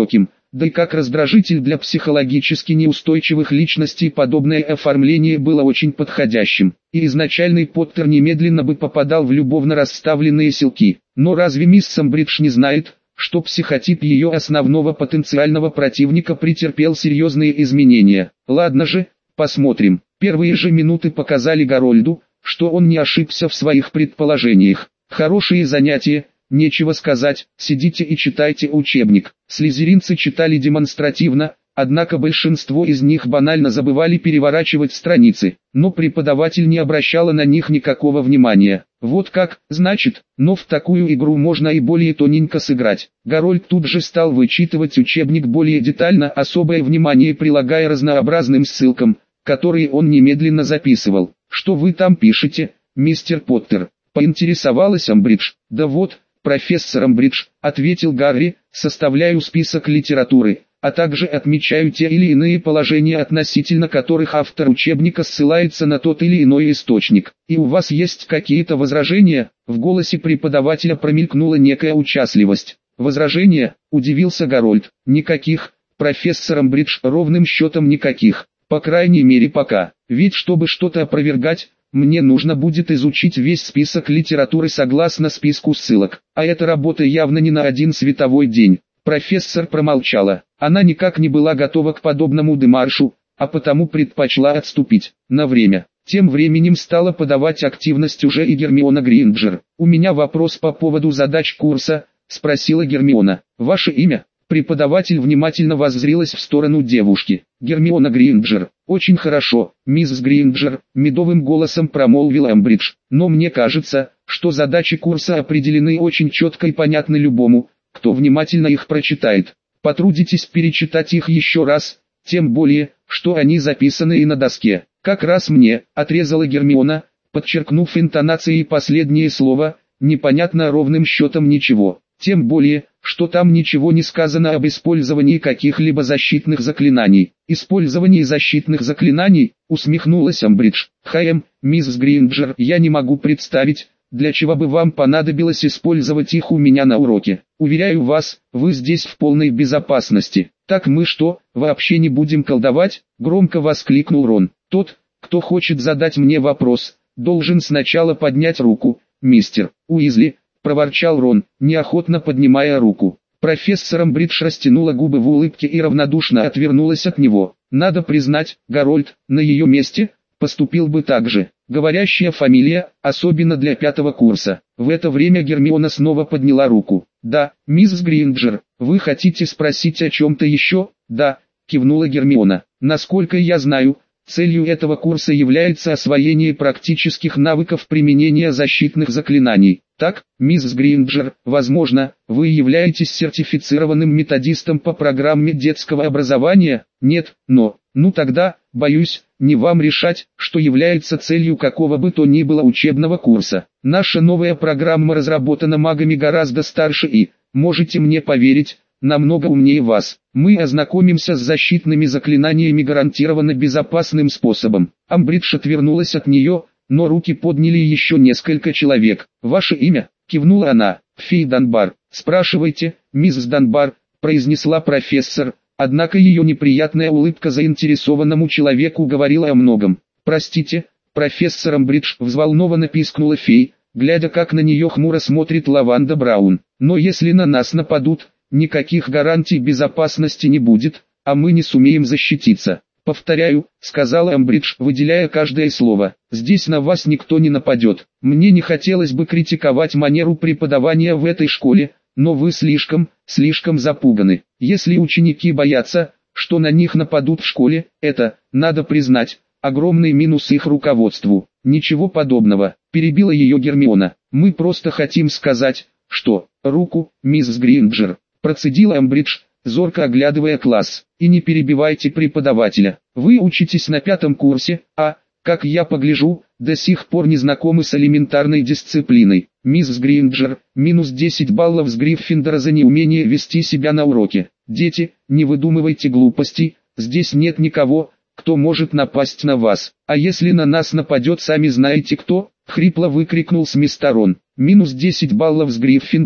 да и как раздражитель для психологически неустойчивых личностей подобное оформление было очень подходящим, и изначальный Поттер немедленно бы попадал в любовно расставленные силки. Но разве мисс Амбридж не знает, что психотип ее основного потенциального противника претерпел серьезные изменения? Ладно же, посмотрим. Первые же минуты показали Гарольду, что он не ошибся в своих предположениях. Хорошие занятия, нечего сказать, сидите и читайте учебник. Слизеринцы читали демонстративно, однако большинство из них банально забывали переворачивать страницы, но преподаватель не обращала на них никакого внимания. Вот как, значит, но в такую игру можно и более тоненько сыграть. Гарольд тут же стал вычитывать учебник более детально, особое внимание прилагая разнообразным ссылкам, которые он немедленно записывал. «Что вы там пишете, мистер Поттер?» — поинтересовалась Амбридж. «Да вот, профессор Амбридж», — ответил Гарри, — «составляю список литературы, а также отмечаю те или иные положения, относительно которых автор учебника ссылается на тот или иной источник. И у вас есть какие-то возражения?» В голосе преподавателя промелькнула некая участливость. «Возражения?» — удивился Гарольд. «Никаких, профессор Амбридж, ровным счетом никаких. По крайней мере пока. Ведь чтобы что-то опровергать, мне нужно будет изучить весь список литературы согласно списку ссылок. А эта работа явно не на один световой день». Профессор промолчала. Она никак не была готова к подобному демаршу, а потому предпочла отступить на время. Тем временем стала подавать активность уже и Гермиона Грейнджер. «У меня вопрос по поводу задач курса», — спросила Гермиона. «Ваше имя?» Преподаватель внимательно воззрилась в сторону девушки. «Гермиона Грейнджер». «Очень хорошо, мисс Грейнджер», — медовым голосом промолвила Амбридж. «Но мне кажется, что задачи курса определены очень четко и понятны любому, кто внимательно их прочитает. Потрудитесь перечитать их еще раз, тем более, что они записаны и на доске». «Как раз мне», — отрезала Гермиона, подчеркнув интонацией последнее слово, «непонятно ровным счетом ничего. Тем более, что там ничего не сказано об использовании каких-либо защитных заклинаний». «Использование защитных заклинаний?» — усмехнулась Амбридж. «Мисс Грейнджер, я не могу представить, для чего бы вам понадобилось использовать их у меня на уроке. Уверяю вас, вы здесь в полной безопасности». «Так мы что, вообще не будем колдовать?» — громко воскликнул Рон. «Тот, кто хочет задать мне вопрос, должен сначала поднять руку, мистер Уизли», — проворчал Рон, неохотно поднимая руку. Профессор Амбридж растянула губы в улыбке и равнодушно отвернулась от него. Надо признать, Гарольд, на ее месте, поступил бы так же. Говорящая фамилия, особенно для 5-го курса. В это время Гермиона снова подняла руку. «Да, мисс Грейнджер, вы хотите спросить о чем-то еще?» «Да», — кивнула Гермиона. «Насколько я знаю, целью этого курса является освоение практических навыков применения защитных заклинаний. Так, мисс Грейнджер, возможно, вы являетесь сертифицированным методистом по программе детского образования?» «Нет, но, тогда, боюсь, не вам решать, что является целью какого бы то ни было учебного курса. Наша новая программа разработана магами гораздо старше и, можете мне поверить, намного умнее вас. Мы ознакомимся с защитными заклинаниями гарантированно безопасным способом». Амбридж отвернулась от нее, но руки подняли еще несколько человек. «Ваше имя?» — кивнула она. «Фей Данбар». «Спрашивайте, мисс Данбар», — произнесла профессор, однако ее неприятная улыбка заинтересованному человеку говорила о многом. «Простите, профессор Амбридж», — взволнованно пискнула фей, глядя как на нее хмуро смотрит Лаванда Браун. «Но если на нас нападут, никаких гарантий безопасности не будет, а мы не сумеем защититься». «Повторяю», — сказала Амбридж, выделяя каждое слово, — «здесь на вас никто не нападет. Мне не хотелось бы критиковать манеру преподавания в этой школе, но вы слишком запуганы. Если ученики боятся, что на них нападут в школе, это, надо признать, огромный минус их руководству». «Ничего подобного», — перебила ее Гермиона. «Мы просто хотим сказать, что, руку, мисс Грейнджер», — процедила Амбридж, зорко оглядывая класс. «И не перебивайте преподавателя. Вы учитесь на 5-м курсе, а, как я погляжу, до сих пор не знакомы с элементарной дисциплиной. Мисс Грейнджер, минус 10 баллов с Гриффиндора за неумение вести себя на уроке. Дети, не выдумывайте глупостей, здесь нет никого, кто может напасть на вас. А если на нас нападет, сами знаете кто?» — хрипло выкрикнул с места Рон. «Минус 10 баллов с Гриффиндора»,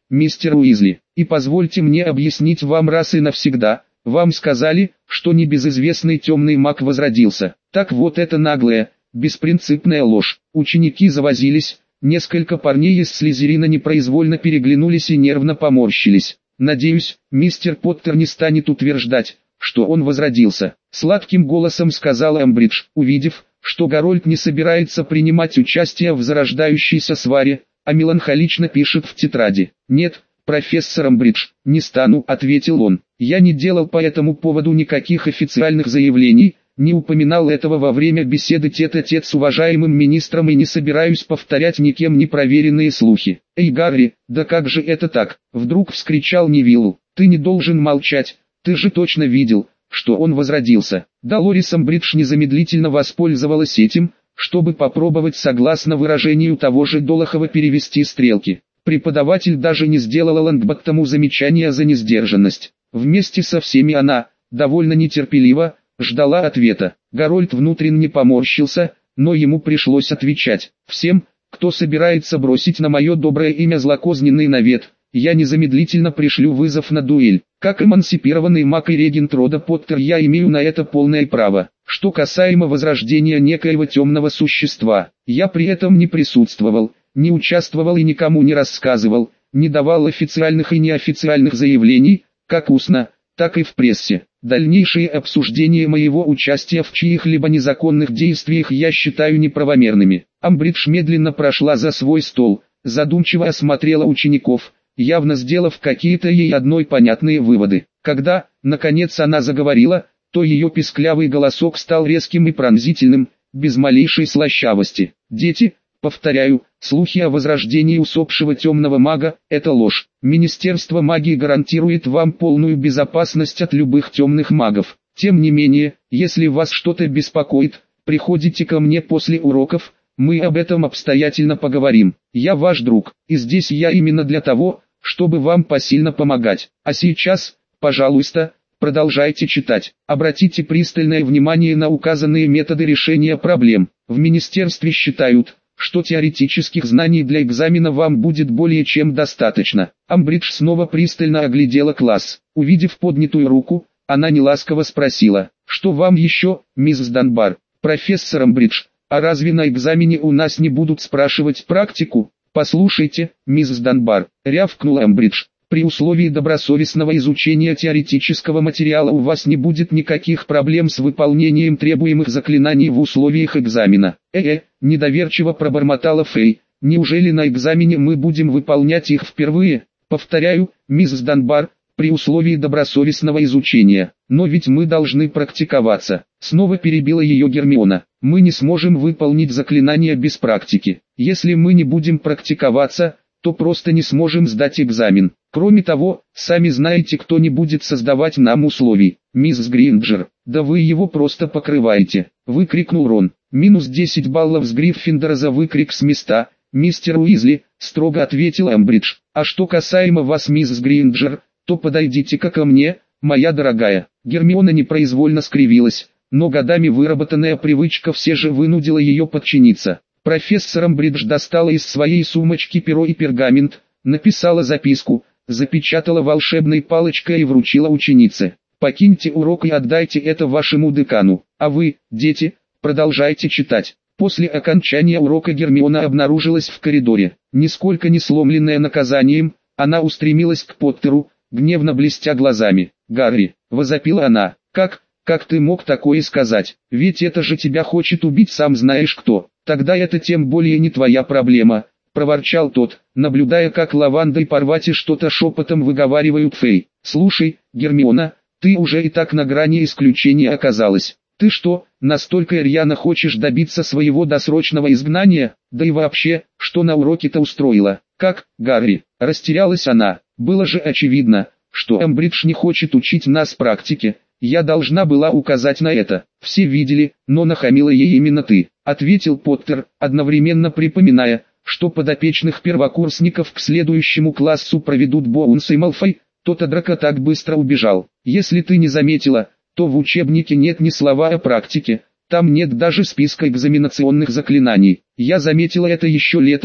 мистер Уизли. И позвольте мне объяснить вам раз и навсегда. Вам сказали, что небезызвестный темный маг возродился. Так вот это наглая, беспринципная ложь. Ученики завозились, несколько парней из Слизерина непроизвольно переглянулись и нервно поморщились. «Надеюсь, мистер Поттер не станет утверждать, что он возродился», — сладким голосом сказал Эмбридж, увидев, что Гарольд не собирается принимать участие в зарождающейся сваре, а меланхолично пишет в тетради. «Нет, профессор Эмбридж, не стану», — ответил он. «Я не делал по этому поводу никаких официальных заявлений, не упоминал этого во время беседы тет-а-тет с уважаемым министром и не собираюсь повторять никем не проверенные слухи». «Эй, Гарри, да как же это так?» — вдруг вскричал Невиллу. «Ты не должен молчать, ты же точно видел, что он возродился». Долорес Эмбридж незамедлительно воспользовалась этим, чтобы попробовать согласно выражению того же Долохова перевести стрелки. Преподаватель даже не сделала Лонгботтому замечания за несдержанность. Вместе со всеми она, довольно нетерпеливо, ждала ответа. Гарольд внутренне поморщился, но ему пришлось отвечать. «Всем, кто собирается бросить на мое доброе имя злокозненный навет, я незамедлительно пришлю вызов на дуэль. Как эмансипированный маг и регент рода Поттер я имею на это полное право. Что касаемо возрождения некоего темного существа, я при этом не присутствовал, не участвовал и никому не рассказывал, не давал официальных и неофициальных заявлений, как устно, так и в прессе. Дальнейшие обсуждения моего участия в чьих-либо незаконных действиях я считаю неправомерными». Эмбридж медленно прошла за свой стол, задумчиво осмотрела учеников, явно сделав какие-то ей одной понятные выводы. Когда, наконец, она заговорила, то ее писклявый голосок стал резким и пронзительным, без малейшей слащавости. «Дети, повторяю, слухи о возрождении усопшего темного мага – это ложь. Министерство магии гарантирует вам полную безопасность от любых темных магов. Тем не менее, если вас что-то беспокоит, приходите ко мне после уроков, мы об этом обстоятельно поговорим. Я ваш друг, и здесь я именно для того, чтобы вам посильно помогать. А сейчас, пожалуйста, продолжайте читать. Обратите пристальное внимание на указанные методы решения проблем. В министерстве считают, что теоретических знаний для экзамена вам будет более чем достаточно». Эмбридж снова пристально оглядела класс. Увидев поднятую руку, она неласково спросила: «Что вам еще, мисс Данбар?» «Профессор Эмбридж, а разве на экзамене у нас не будут спрашивать практику?» «Послушайте, мисс Данбар», — рявкнул Эмбридж, «при условии добросовестного изучения теоретического материала у вас не будет никаких проблем с выполнением требуемых заклинаний в условиях экзамена». Недоверчиво пробормотала Фэй, «неужели на экзамене мы будем выполнять их впервые?» «Повторяю, мисс Данбар, при условии добросовестного изучения. Но ведь мы должны практиковаться». Снова перебила ее Гермиона. «Мы не сможем выполнить заклинания без практики. Если мы не будем практиковаться, то просто не сможем сдать экзамен. Кроме того, сами знаете, кто не будет создавать нам условий». «Мисс Гринджер, да вы его просто покрываете», — выкрикнул Рон. «Минус 10 баллов с Гриффиндора за выкрик с места, мистер Уизли», — строго ответил Эмбридж. «А что касаемо вас, мисс Гринджер, то подойдите-ка ко мне, моя дорогая». Гермиона непроизвольно скривилась, но годами выработанная привычка все же вынудила ее подчиниться. Профессор Эмбридж достала из своей сумочки перо и пергамент, написала записку, запечатала волшебной палочкой и вручила ученице. «Покиньте урок и отдайте это вашему декану, а вы, дети, продолжайте читать». После окончания урока Гермиона обнаружилась в коридоре. Нисколько не сломленная наказанием, она устремилась к Поттеру, гневно блестя глазами. «Гарри», — возопила она, — «как ты мог такое сказать? Ведь это же тебя хочет убить сам знаешь кто». «Тогда это тем более не твоя проблема», — проворчал тот, наблюдая, как Лаванда и Парвати что-то шепотом выговаривают Фэй. «Слушай, Гермиона, ты уже и так на грани исключения оказалась. Ты что, настолько рьяно хочешь добиться своего досрочного изгнания? Да и вообще, что на уроке-то устроила?» «Как, Гарри?» — растерялась она. «Было же очевидно, что Эмбридж не хочет учить нас практике. Я должна была указать на это. Все видели, но нахамила ей именно ты», — ответил Поттер, одновременно припоминая, что подопечных первокурсников к следующему классу проведут Боунс и Малфой. Тот-то Драко так быстро убежал. «Если ты не заметила, то в учебнике нет ни слова о практике, там нет даже списка экзаменационных заклинаний. Я заметила это еще летом,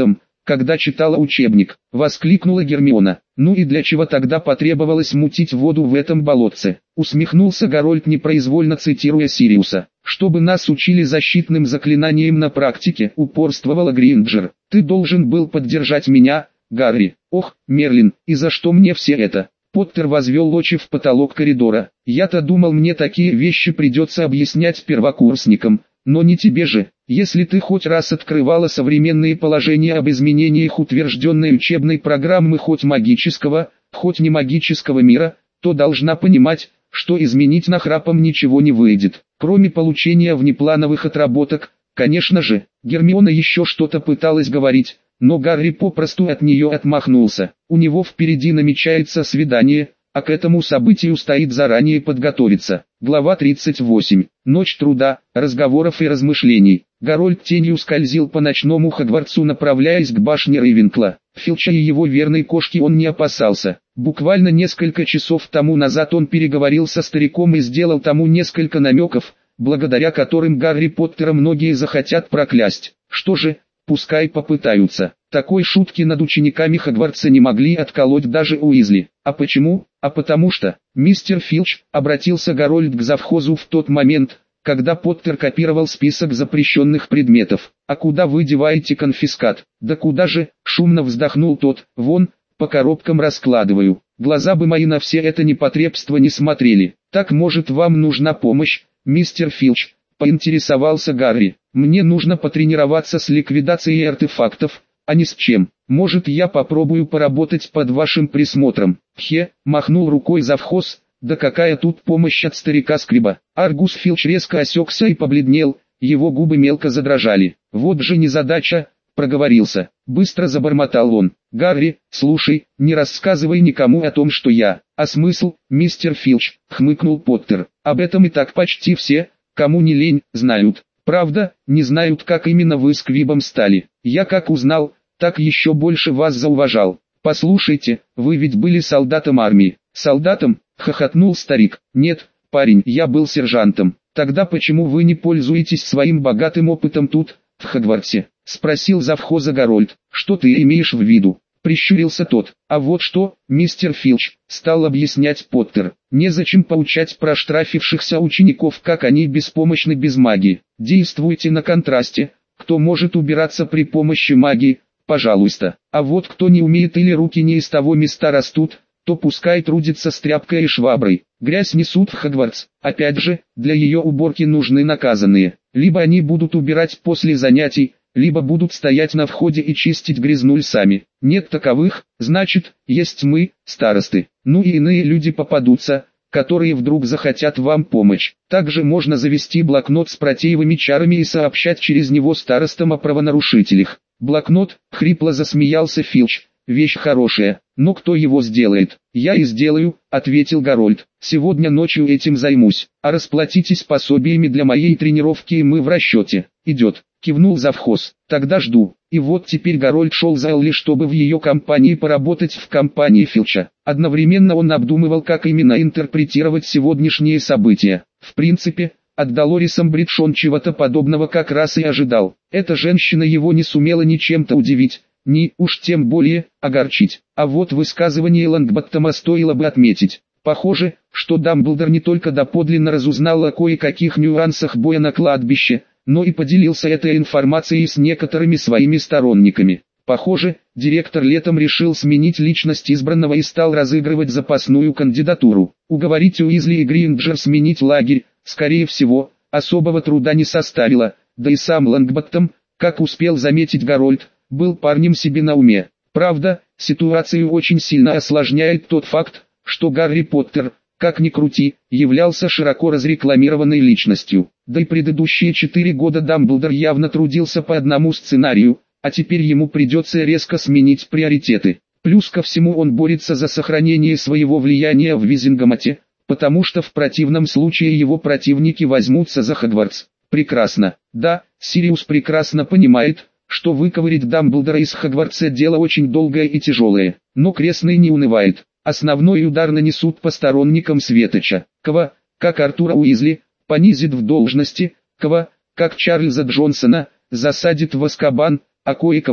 когда читала учебник», — воскликнула Гермиона. «Ну и для чего тогда потребовалось мутить воду в этом болотце?» — усмехнулся Гарольд, непроизвольно цитируя Сириуса. «Чтобы нас учили защитным заклинаниям на практике», — упорствовала Гринджер. «Ты должен был поддержать меня, Гарри». «Ох, Мерлин, и за что мне все это?» Поттер возвел очи в потолок коридора. «Я-то думал, мне такие вещи придется объяснять первокурсникам, но не тебе же. Если ты хоть раз открывала современные положения об изменениях утвержденной учебной программы хоть магического, хоть не магического мира, то должна понимать, что изменить нахрапом ничего не выйдет, кроме получения внеплановых отработок, конечно же». Гермиона еще что-то пыталась говорить, но Гарри попросту от нее отмахнулся. У него впереди намечается свидание, а к этому событию стоит заранее подготовиться. Глава 38. Ночь труда, разговоров и размышлений. Гарольд тенью скользил по ночному Хогвартсу, направляясь к башне Рейвенкла. Филча и его верной кошки он не опасался. Буквально несколько часов тому назад он переговорил со стариком и сделал тому несколько намеков, благодаря которым Гарри Поттера многие захотят проклясть. Что же, пускай попытаются. Такой шутки над учениками Хогвартса не могли отколоть даже Уизли. А почему? А потому что, мистер Филч, обратился Гарольд к завхозу в тот момент, когда Поттер копировал список запрещенных предметов. «А куда вы деваете конфискат?» «Да куда же?» — шумно вздохнул тот. «Вон, по коробкам раскладываю. Глаза бы мои на все это непотребство не смотрели». «Так, может, вам нужна помощь, мистер Филч?» — поинтересовался Гарри. «Мне нужно потренироваться с ликвидацией артефактов, а не с чем. Может, я попробую поработать под вашим присмотром?» Махнул рукой завхоз. «Да какая тут помощь от старика Скриба?» Аргус Филч резко осекся и побледнел, его губы мелко задрожали. «Вот же незадача», — проговорился. Быстро забормотал он. «Гарри, слушай, не рассказывай никому о том, что я...» «А смысл, мистер Филч?» — хмыкнул Поттер. «Об этом и так почти все, кому не лень, знают. Правда, не знают, как именно вы с Квибом стали. Я как узнал, так еще больше вас зауважал. Послушайте, вы ведь были солдатом армии». «Солдатом?» — хохотнул старик. «Нет, парень, я был сержантом». «Тогда почему вы не пользуетесь своим богатым опытом тут, в Хогвартсе?» — спросил завхоза Гарольд. «Что ты имеешь в виду?» — прищурился тот. «А вот что, мистер Филч», — стал объяснять Поттер. «Незачем поучать проштрафившихся учеников, как они беспомощны без магии. Действуйте на контрасте. Кто может убираться при помощи магии, пожалуйста. А вот кто не умеет или руки не из того места растут, то пускай трудится с тряпкой и шваброй. Грязь несут в Хогвартс. Опять же, для ее уборки нужны наказанные. Либо они будут убирать после занятий, либо будут стоять на входе и чистить грязнуль сами. Нет таковых, значит, есть мы, старосты. Ну и иные люди попадутся, которые вдруг захотят вам помочь. Также можно завести блокнот с протеевыми чарами и сообщать через него старостам о правонарушителях». «Блокнот», — хрипло засмеялся Филч. «Вещь хорошая, но кто его сделает?» «Я и сделаю», — ответил Гарольд. «Сегодня ночью этим займусь, а расплатитесь пособиями для моей тренировки, и мы в расчете». «Идет», — кивнул завхоз. «Тогда жду». И вот теперь Гарольд шел за Элли, чтобы в ее компании поработать в компании Филча. Одновременно он обдумывал, как именно интерпретировать сегодняшние события. В принципе, от Долорес Амбридж он чего-то подобного как раз и ожидал. Эта женщина его не сумела ничем-то удивить, ни уж тем более огорчить. А вот высказывание Лонгботтома стоило бы отметить. Похоже, что Дамблдор не только доподлинно разузнал о кое-каких нюансах боя на кладбище, но и поделился этой информацией с некоторыми своими сторонниками. Похоже, директор летом решил сменить личность избранного и стал разыгрывать запасную кандидатуру. Уговорить Уизли и Гринджер сменить лагерь, скорее всего, особого труда не составило, да и сам Лонгботтом, как успел заметить Гарольд, был парнем себе на уме. Правда, ситуацию очень сильно осложняет тот факт, что Гарри Поттер, как ни крути, являлся широко разрекламированной личностью. Да и предыдущие 4 года Дамблдор явно трудился по одному сценарию, а теперь ему придется резко сменить приоритеты. Плюс ко всему он борется за сохранение своего влияния в Визингамоте, потому что в противном случае его противники возьмутся за Хогвартс. Прекрасно. Да, Сириус прекрасно понимает, что выковырять Дамблдора из Хогвартса дело очень долгое и тяжелое, но крестный не унывает. Основной удар нанесут по сторонникам Светоча. Кого, как Артура Уизли, понизит в должности, кого, как Чарльза Джонсона, засадит в Азкабан, а кое-кого,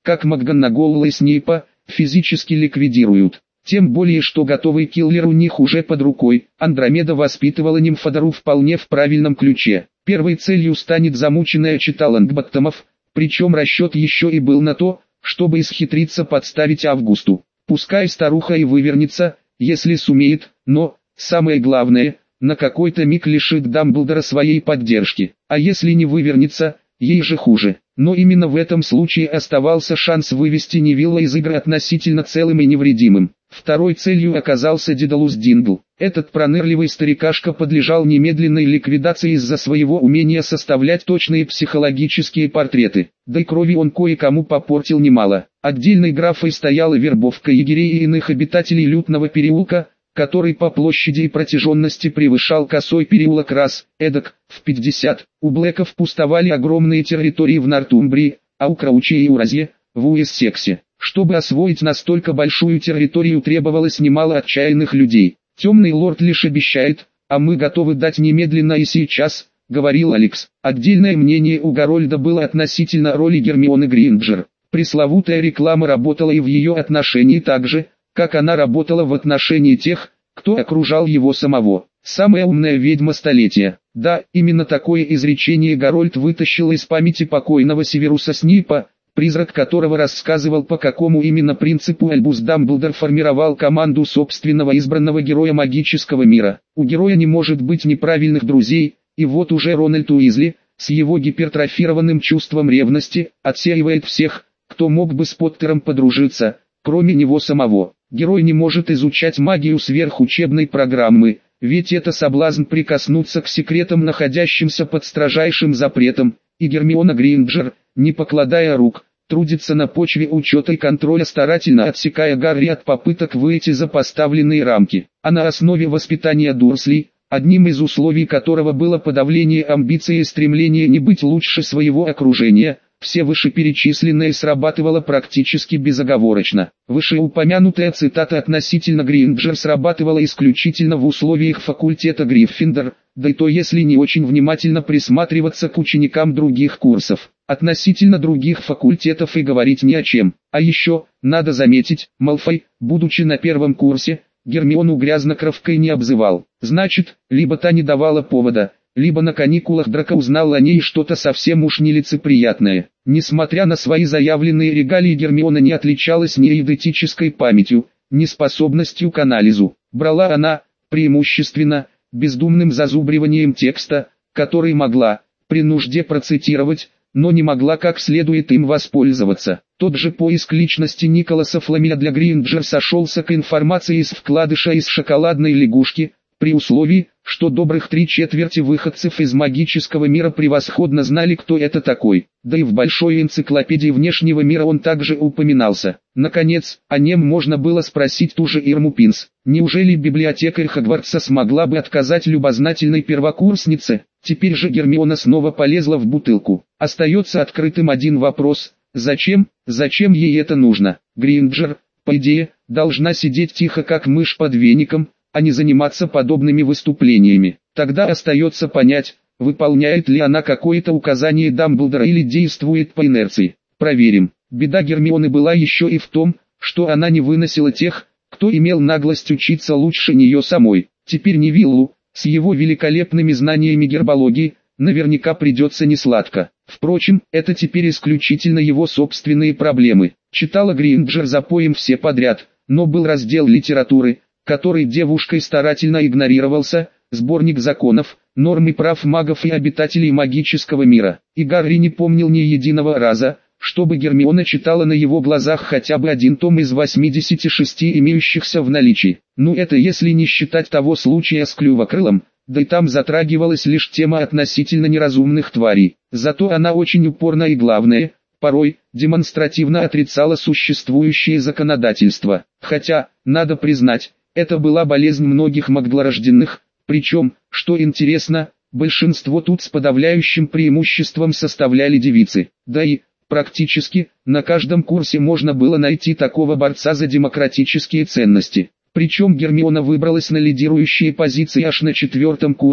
как МакГонагал и Снейпа, физически ликвидируют. Тем более, что готовый киллер у них уже под рукой. Андромеда воспитывала Нимфодору вполне в правильном ключе. Первой целью станет замученная чета Лонгботтомов, причем расчет еще и был на то, чтобы исхитриться подставить Августу. Пускай старуха и вывернется, если сумеет, но, самое главное, на какой-то миг лишит Дамблдора своей поддержки. А если не вывернется, ей же хуже. Но именно в этом случае оставался шанс вывести Невилла из игры относительно целым и невредимым. Второй целью оказался Дедалус Дингл. Этот пронырливый старикашка подлежал немедленной ликвидации из-за своего умения составлять точные психологические портреты. Да и крови он кое-кому попортил немало. Отдельной графой стояла вербовка егерей и иных обитателей лютного переулка, который по площади и протяженности превышал косой переулок раз, эдак, в 50. У Блэков пустовали огромные территории в Нортумбрии, а у Краучи и Уразье, в Уэссексе. Чтобы освоить настолько большую территорию, требовалось немало отчаянных людей. «Темный лорд лишь обещает, а мы готовы дать немедленно и сейчас», — говорил Алекс. Отдельное мнение у Гарольда было относительно роли Гермионы Грейнджер. Пресловутая реклама работала и в ее отношении так же, как она работала в отношении тех, кто окружал его самого. «Самая умная ведьма столетия». Да, именно такое изречение Гарольд вытащил из памяти покойного Северуса Снейпа, призрак которого рассказывал, по какому именно принципу Альбус Дамблдор формировал команду собственного избранного героя магического мира. У героя не может быть неправильных друзей, и вот уже Рональд Уизли, с его гипертрофированным чувством ревности, отсеивает всех, кто мог бы с Поттером подружиться, кроме него самого. Герой не может изучать магию сверхучебной программы, ведь это соблазн прикоснуться к секретам, находящимся под строжайшим запретом, и Гермиона Грейнджер, не покладая рук, трудится на почве учета и контроля, старательно отсекая Гарри от попыток выйти за поставленные рамки. А на основе воспитания Дурслей, одним из условий которого было подавление амбиций и стремление не быть лучше своего окружения, все вышеперечисленное срабатывало практически безоговорочно. Вышеупомянутая цитата относительно Грейнджер срабатывала исключительно в условиях факультета Гриффиндор, да и то если не очень внимательно присматриваться к ученикам других курсов. Относительно других факультетов и говорить ни о чем. А еще, надо заметить, Малфой, будучи на первом курсе, Гермиону грязнокровкой не обзывал. Значит, либо та не давала повода, либо на каникулах Драко узнал о ней что-то совсем уж нелицеприятное. Несмотря на свои заявленные регалии, Гермиона не отличалась ни эйдетической памятью, ни способностью к анализу. Брала она, преимущественно, бездумным зазубриванием текста, который могла, при нужде, процитировать, но не могла как следует им воспользоваться. Тот же поиск личности Николаса Фламеля для Грейнджер сошелся к информации из вкладыша из шоколадной лягушки, при условии, что добрых 3/4 выходцев из магического мира превосходно знали, кто это такой. Да и в большой энциклопедии внешнего мира он также упоминался. Наконец, о нем можно было спросить ту же Ирму Пинс. Неужели библиотекарь Хогвартса смогла бы отказать любознательной первокурснице? Теперь же Гермиона снова полезла в бутылку. Остается открытым один вопрос: зачем ей это нужно? Грейнджер, по идее, должна сидеть тихо как мышь под веником, а не заниматься подобными выступлениями. Тогда остается понять, выполняет ли она какое-то указание Дамблдора или действует по инерции. Проверим. Беда Гермионы была еще и в том, что она не выносила тех, кто имел наглость учиться лучше нее самой. Теперь Невиллу, с его великолепными знаниями гербологии, наверняка придется несладко. Впрочем, это теперь исключительно его собственные проблемы. Читала Грейнджер за поем все подряд, но был раздел литературы, который девушкой старательно игнорировался, сборник законов, норм и прав магов и обитателей магического мира. И Гарри не помнил ни единого раза, чтобы Гермиона читала на его глазах хотя бы один том из 86 имеющихся в наличии. Ну это если не считать того случая с Клювокрылом, да и там затрагивалась лишь тема относительно неразумных тварей. Зато она очень упорно и главное, порой, демонстративно отрицала существующее законодательство. Хотя, надо признать, это была болезнь многих магдлорожденных, причем, что интересно, большинство тут с подавляющим преимуществом составляли девицы. Да и, практически, на каждом курсе можно было найти такого борца за демократические ценности. Причем Гермиона выбралась на лидирующие позиции аж на 4-м курсе,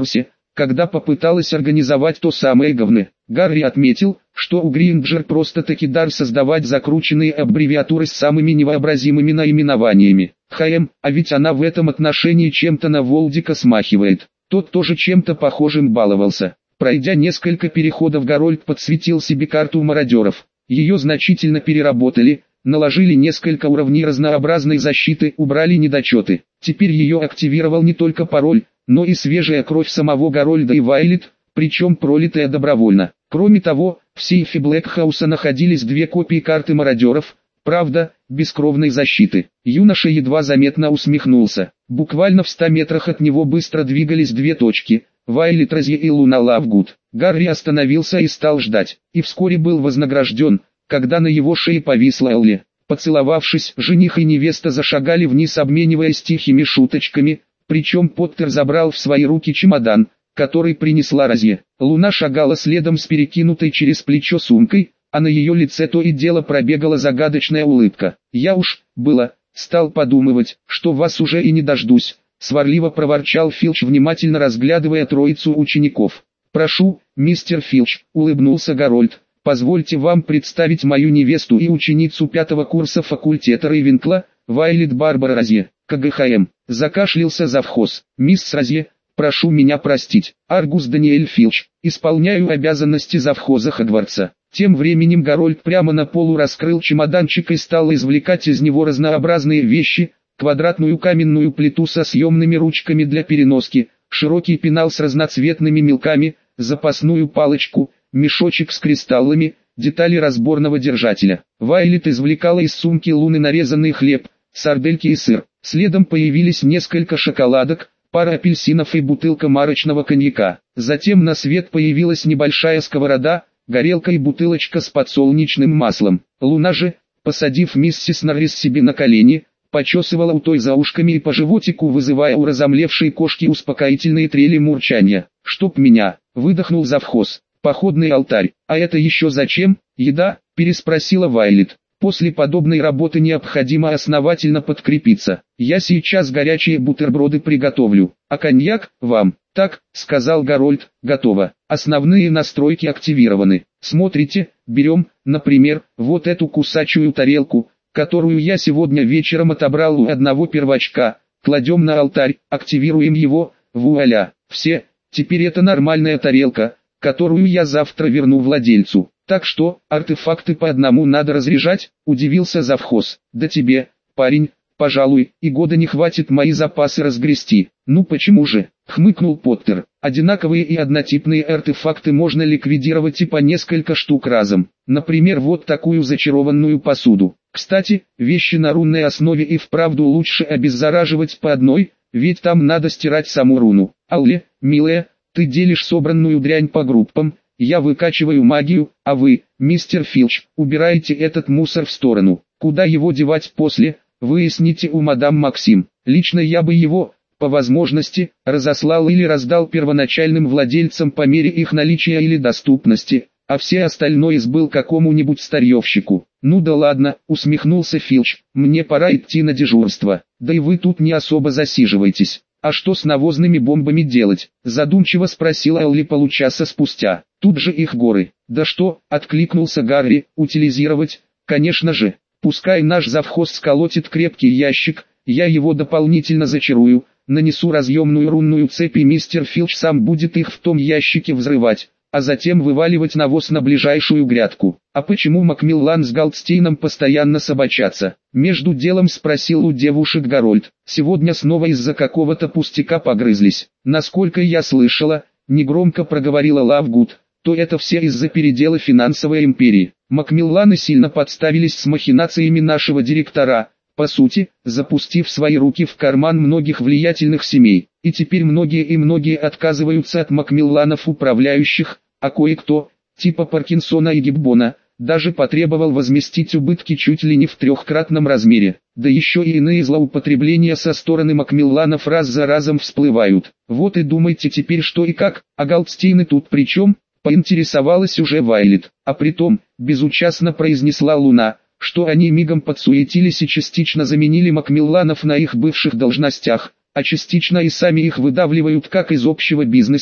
когда попыталась организовать то самое говно. Гарри отметил, что у Гринджер просто-таки дар создавать закрученные аббревиатуры с самыми невообразимыми наименованиями. А ведь она в этом отношении чем-то на Волдика смахивает. Тот тоже чем-то похожим баловался. Пройдя несколько переходов, Гарольд подсветил себе карту мародеров. Ее значительно переработали, наложили несколько уровней разнообразной защиты, убрали недочеты. Теперь ее активировал не только пароль, но и свежая кровь самого Гарольда и Вайлет, причем пролитая добровольно. Кроме того, в сейфе Блэкхауса находились 2 копии карты мародеров, правда, без кровной защиты. Юноша едва заметно усмехнулся. Буквально в 100 метрах от него быстро двигались 2 точки – Вайлет Розье и Луна Лавгуд. Гарри остановился и стал ждать, и вскоре был вознагражден, когда на его шее повисла Элли. Поцеловавшись, жених и невеста зашагали вниз, обмениваясь тихими шуточками, причем Поттер забрал в свои руки чемодан, который принесла Розье. Луна шагала следом с перекинутой через плечо сумкой, а на ее лице то и дело пробегала загадочная улыбка. «Я уж, стал подумывать, что вас уже и не дождусь», сварливо проворчал Филч, внимательно разглядывая троицу учеников. «Прошу, мистер Филч», улыбнулся Гарольд, «позвольте вам представить мою невесту и ученицу 5-го курса факультета Рейвенкла, Вайлет Барбара Розье, КГХМ». Закашлялся завхоз. «Мисс Розье, прошу меня простить, Аргус Даниэль Филч, исполняю обязанности завхоза Хогвартса». Тем временем Гарольд прямо на полу раскрыл чемоданчик и стал извлекать из него разнообразные вещи: квадратную каменную плиту со съемными ручками для переноски, широкий пенал с разноцветными мелками, запасную палочку, мешочек с кристаллами, детали разборного держателя. Вайлет извлекала из сумки Луны нарезанный хлеб, сардельки и сыр. Следом появились несколько шоколадок, пара апельсинов и бутылка марочного коньяка. Затем на свет появилась небольшая сковорода, горелка и бутылочка с подсолнечным маслом. Луна же, посадив миссис Норрис себе на колени, почесывала у той за ушками и по животику, вызывая у разомлевшей кошки успокоительные трели мурчания. «Чтоб меня!» — выдохнул завхоз. «Походный алтарь. А это еще зачем?» «Еда?» — переспросила Вайлет. «После подобной работы необходимо основательно подкрепиться. Я сейчас горячие бутерброды приготовлю, а коньяк вам». «Так», — сказал Гарольд, — «готово. Основные настройки активированы. Смотрите, берем, например, вот эту кусачую тарелку, которую я сегодня вечером отобрал у одного первачка, кладем на алтарь, активируем его, вуаля, все, теперь это нормальная тарелка, которую я завтра верну владельцу. Так что, артефакты по одному надо разряжать?» — удивился завхоз. «Да тебе, парень, пожалуй, и года не хватит мои запасы разгрести». «Ну почему же?» — хмыкнул Поттер. «Одинаковые и однотипные артефакты можно ликвидировать и по несколько штук разом. Например, вот такую зачарованную посуду. Кстати, вещи на рунной основе и вправду лучше обеззараживать по одной, ведь там надо стирать саму руну. Алле, милая, ты делишь собранную дрянь по группам, я выкачиваю магию, а вы, мистер Филч, убираете этот мусор в сторону. Куда его девать после, выясните у мадам Максим. Лично я бы его, по возможности, разослал или раздал первоначальным владельцам по мере их наличия или доступности, а все остальное сбыл какому-нибудь старьевщику». «Ну да ладно», — усмехнулся Филч, — «мне пора идти на дежурство. Да и вы тут не особо засиживайтесь». «А что с навозными бомбами делать?» — задумчиво спросила Элли получаса спустя. «Тут же их горы». «Да что?» — откликнулся Гарри, — «утилизировать, конечно же. Пускай наш завхоз сколотит крепкий ящик, я его дополнительно зачарую, нанесу разъемную рунную цепь и мистер Филч сам будет их в том ящике взрывать, а затем вываливать навоз на ближайшую грядку». «А почему Макмиллан с Галдстейном постоянно собачатся?» — между делом спросил у девушек Гарольд. «Сегодня снова из-за какого-то пустяка погрызлись. Насколько я слышала», — негромко проговорила Лавгуд, — «то это все из-за передела финансовой империи. Макмилланы сильно подставились с махинациями нашего директора, по сути, запустив свои руки в карман многих влиятельных семей. И теперь многие отказываются от Макмилланов управляющих, а кое-кто, типа Паркинсона и Гиббона, даже потребовал возместить убытки чуть ли не в 3-кратном размере. Да еще и иные злоупотребления со стороны Макмилланов раз за разом всплывают. Вот и думайте теперь что и как, а Галдстейны тут при чем?» — поинтересовалась уже Вайлет. «А притом», — безучастно произнесла Луна, — что они мигом подсуетились и частично заменили Макмилланов на их бывших должностях, а частично и сами их выдавливают как из общего бизнеса,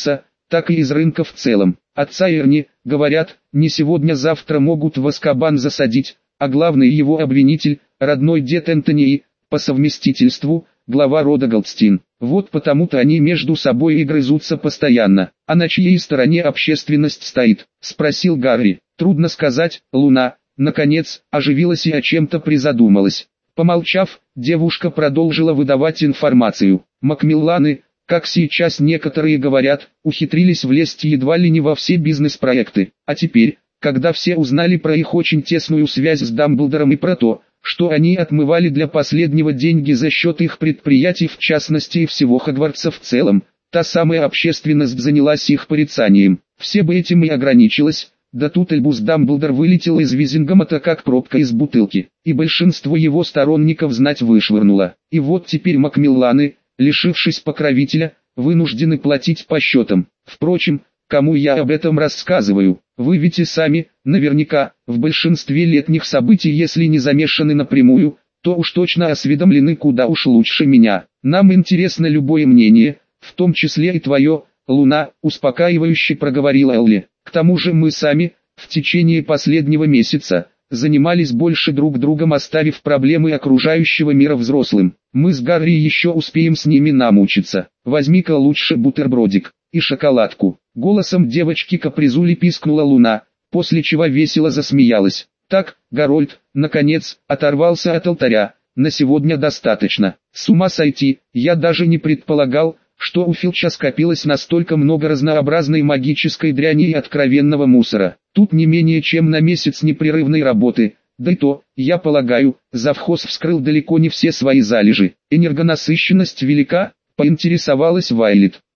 так и из рынка в целом. Отца Эрни, говорят, не сегодня-завтра могут в Азкабан засадить, а главный его обвинитель, родной дед Энтонии, по совместительству, глава рода Голдстин. Вот потому-то они между собой и грызутся постоянно. А на чьей стороне общественность стоит? Спросил Гарри. Трудно сказать, Луна, наконец, оживилась и о чем-то призадумалась. Помолчав, девушка продолжила выдавать информацию. Макмилланы, как сейчас некоторые говорят, ухитрились влезть едва ли не во все бизнес-проекты. А теперь, когда все узнали про их очень тесную связь с Дамблдором и про то, что они отмывали для последнего деньги за счет их предприятий в частности и всего Хогвартса в целом, та самая общественность занялась их порицанием. Все бы этим и ограничилось, да тут Альбус Дамблдор вылетел из Визингамата как пробка из бутылки, и большинство его сторонников знать вышвырнуло. И вот теперь Макмилланы, лишившись покровителя, вынуждены платить по счетам. Впрочем, кому я об этом рассказываю? Вы ведь и сами, наверняка, в большинстве летних событий, если не замешаны напрямую, то уж точно осведомлены куда уж лучше меня. Нам интересно любое мнение, в том числе и твое, Луна, успокаивающе проговорила Элли. К тому же мы сами, в течение последнего месяца, занимались больше друг другом, оставив проблемы окружающего мира взрослым. Мы с Гарри еще успеем с ними намучиться. Возьми-ка лучше бутербродик и шоколадку. Голосом девочки-капризули пискнула Луна, после чего весело засмеялась. Так, Гарольд, наконец, оторвался от алтаря. На сегодня достаточно. С ума сойти, я даже не предполагал, что у Филча скопилось настолько много разнообразной магической дряни и откровенного мусора. Тут не менее чем на месяц непрерывной работы. Да и то, я полагаю, завхоз вскрыл далеко не все свои залежи. Энергонасыщенность велика, поинтересовалась Вайлет.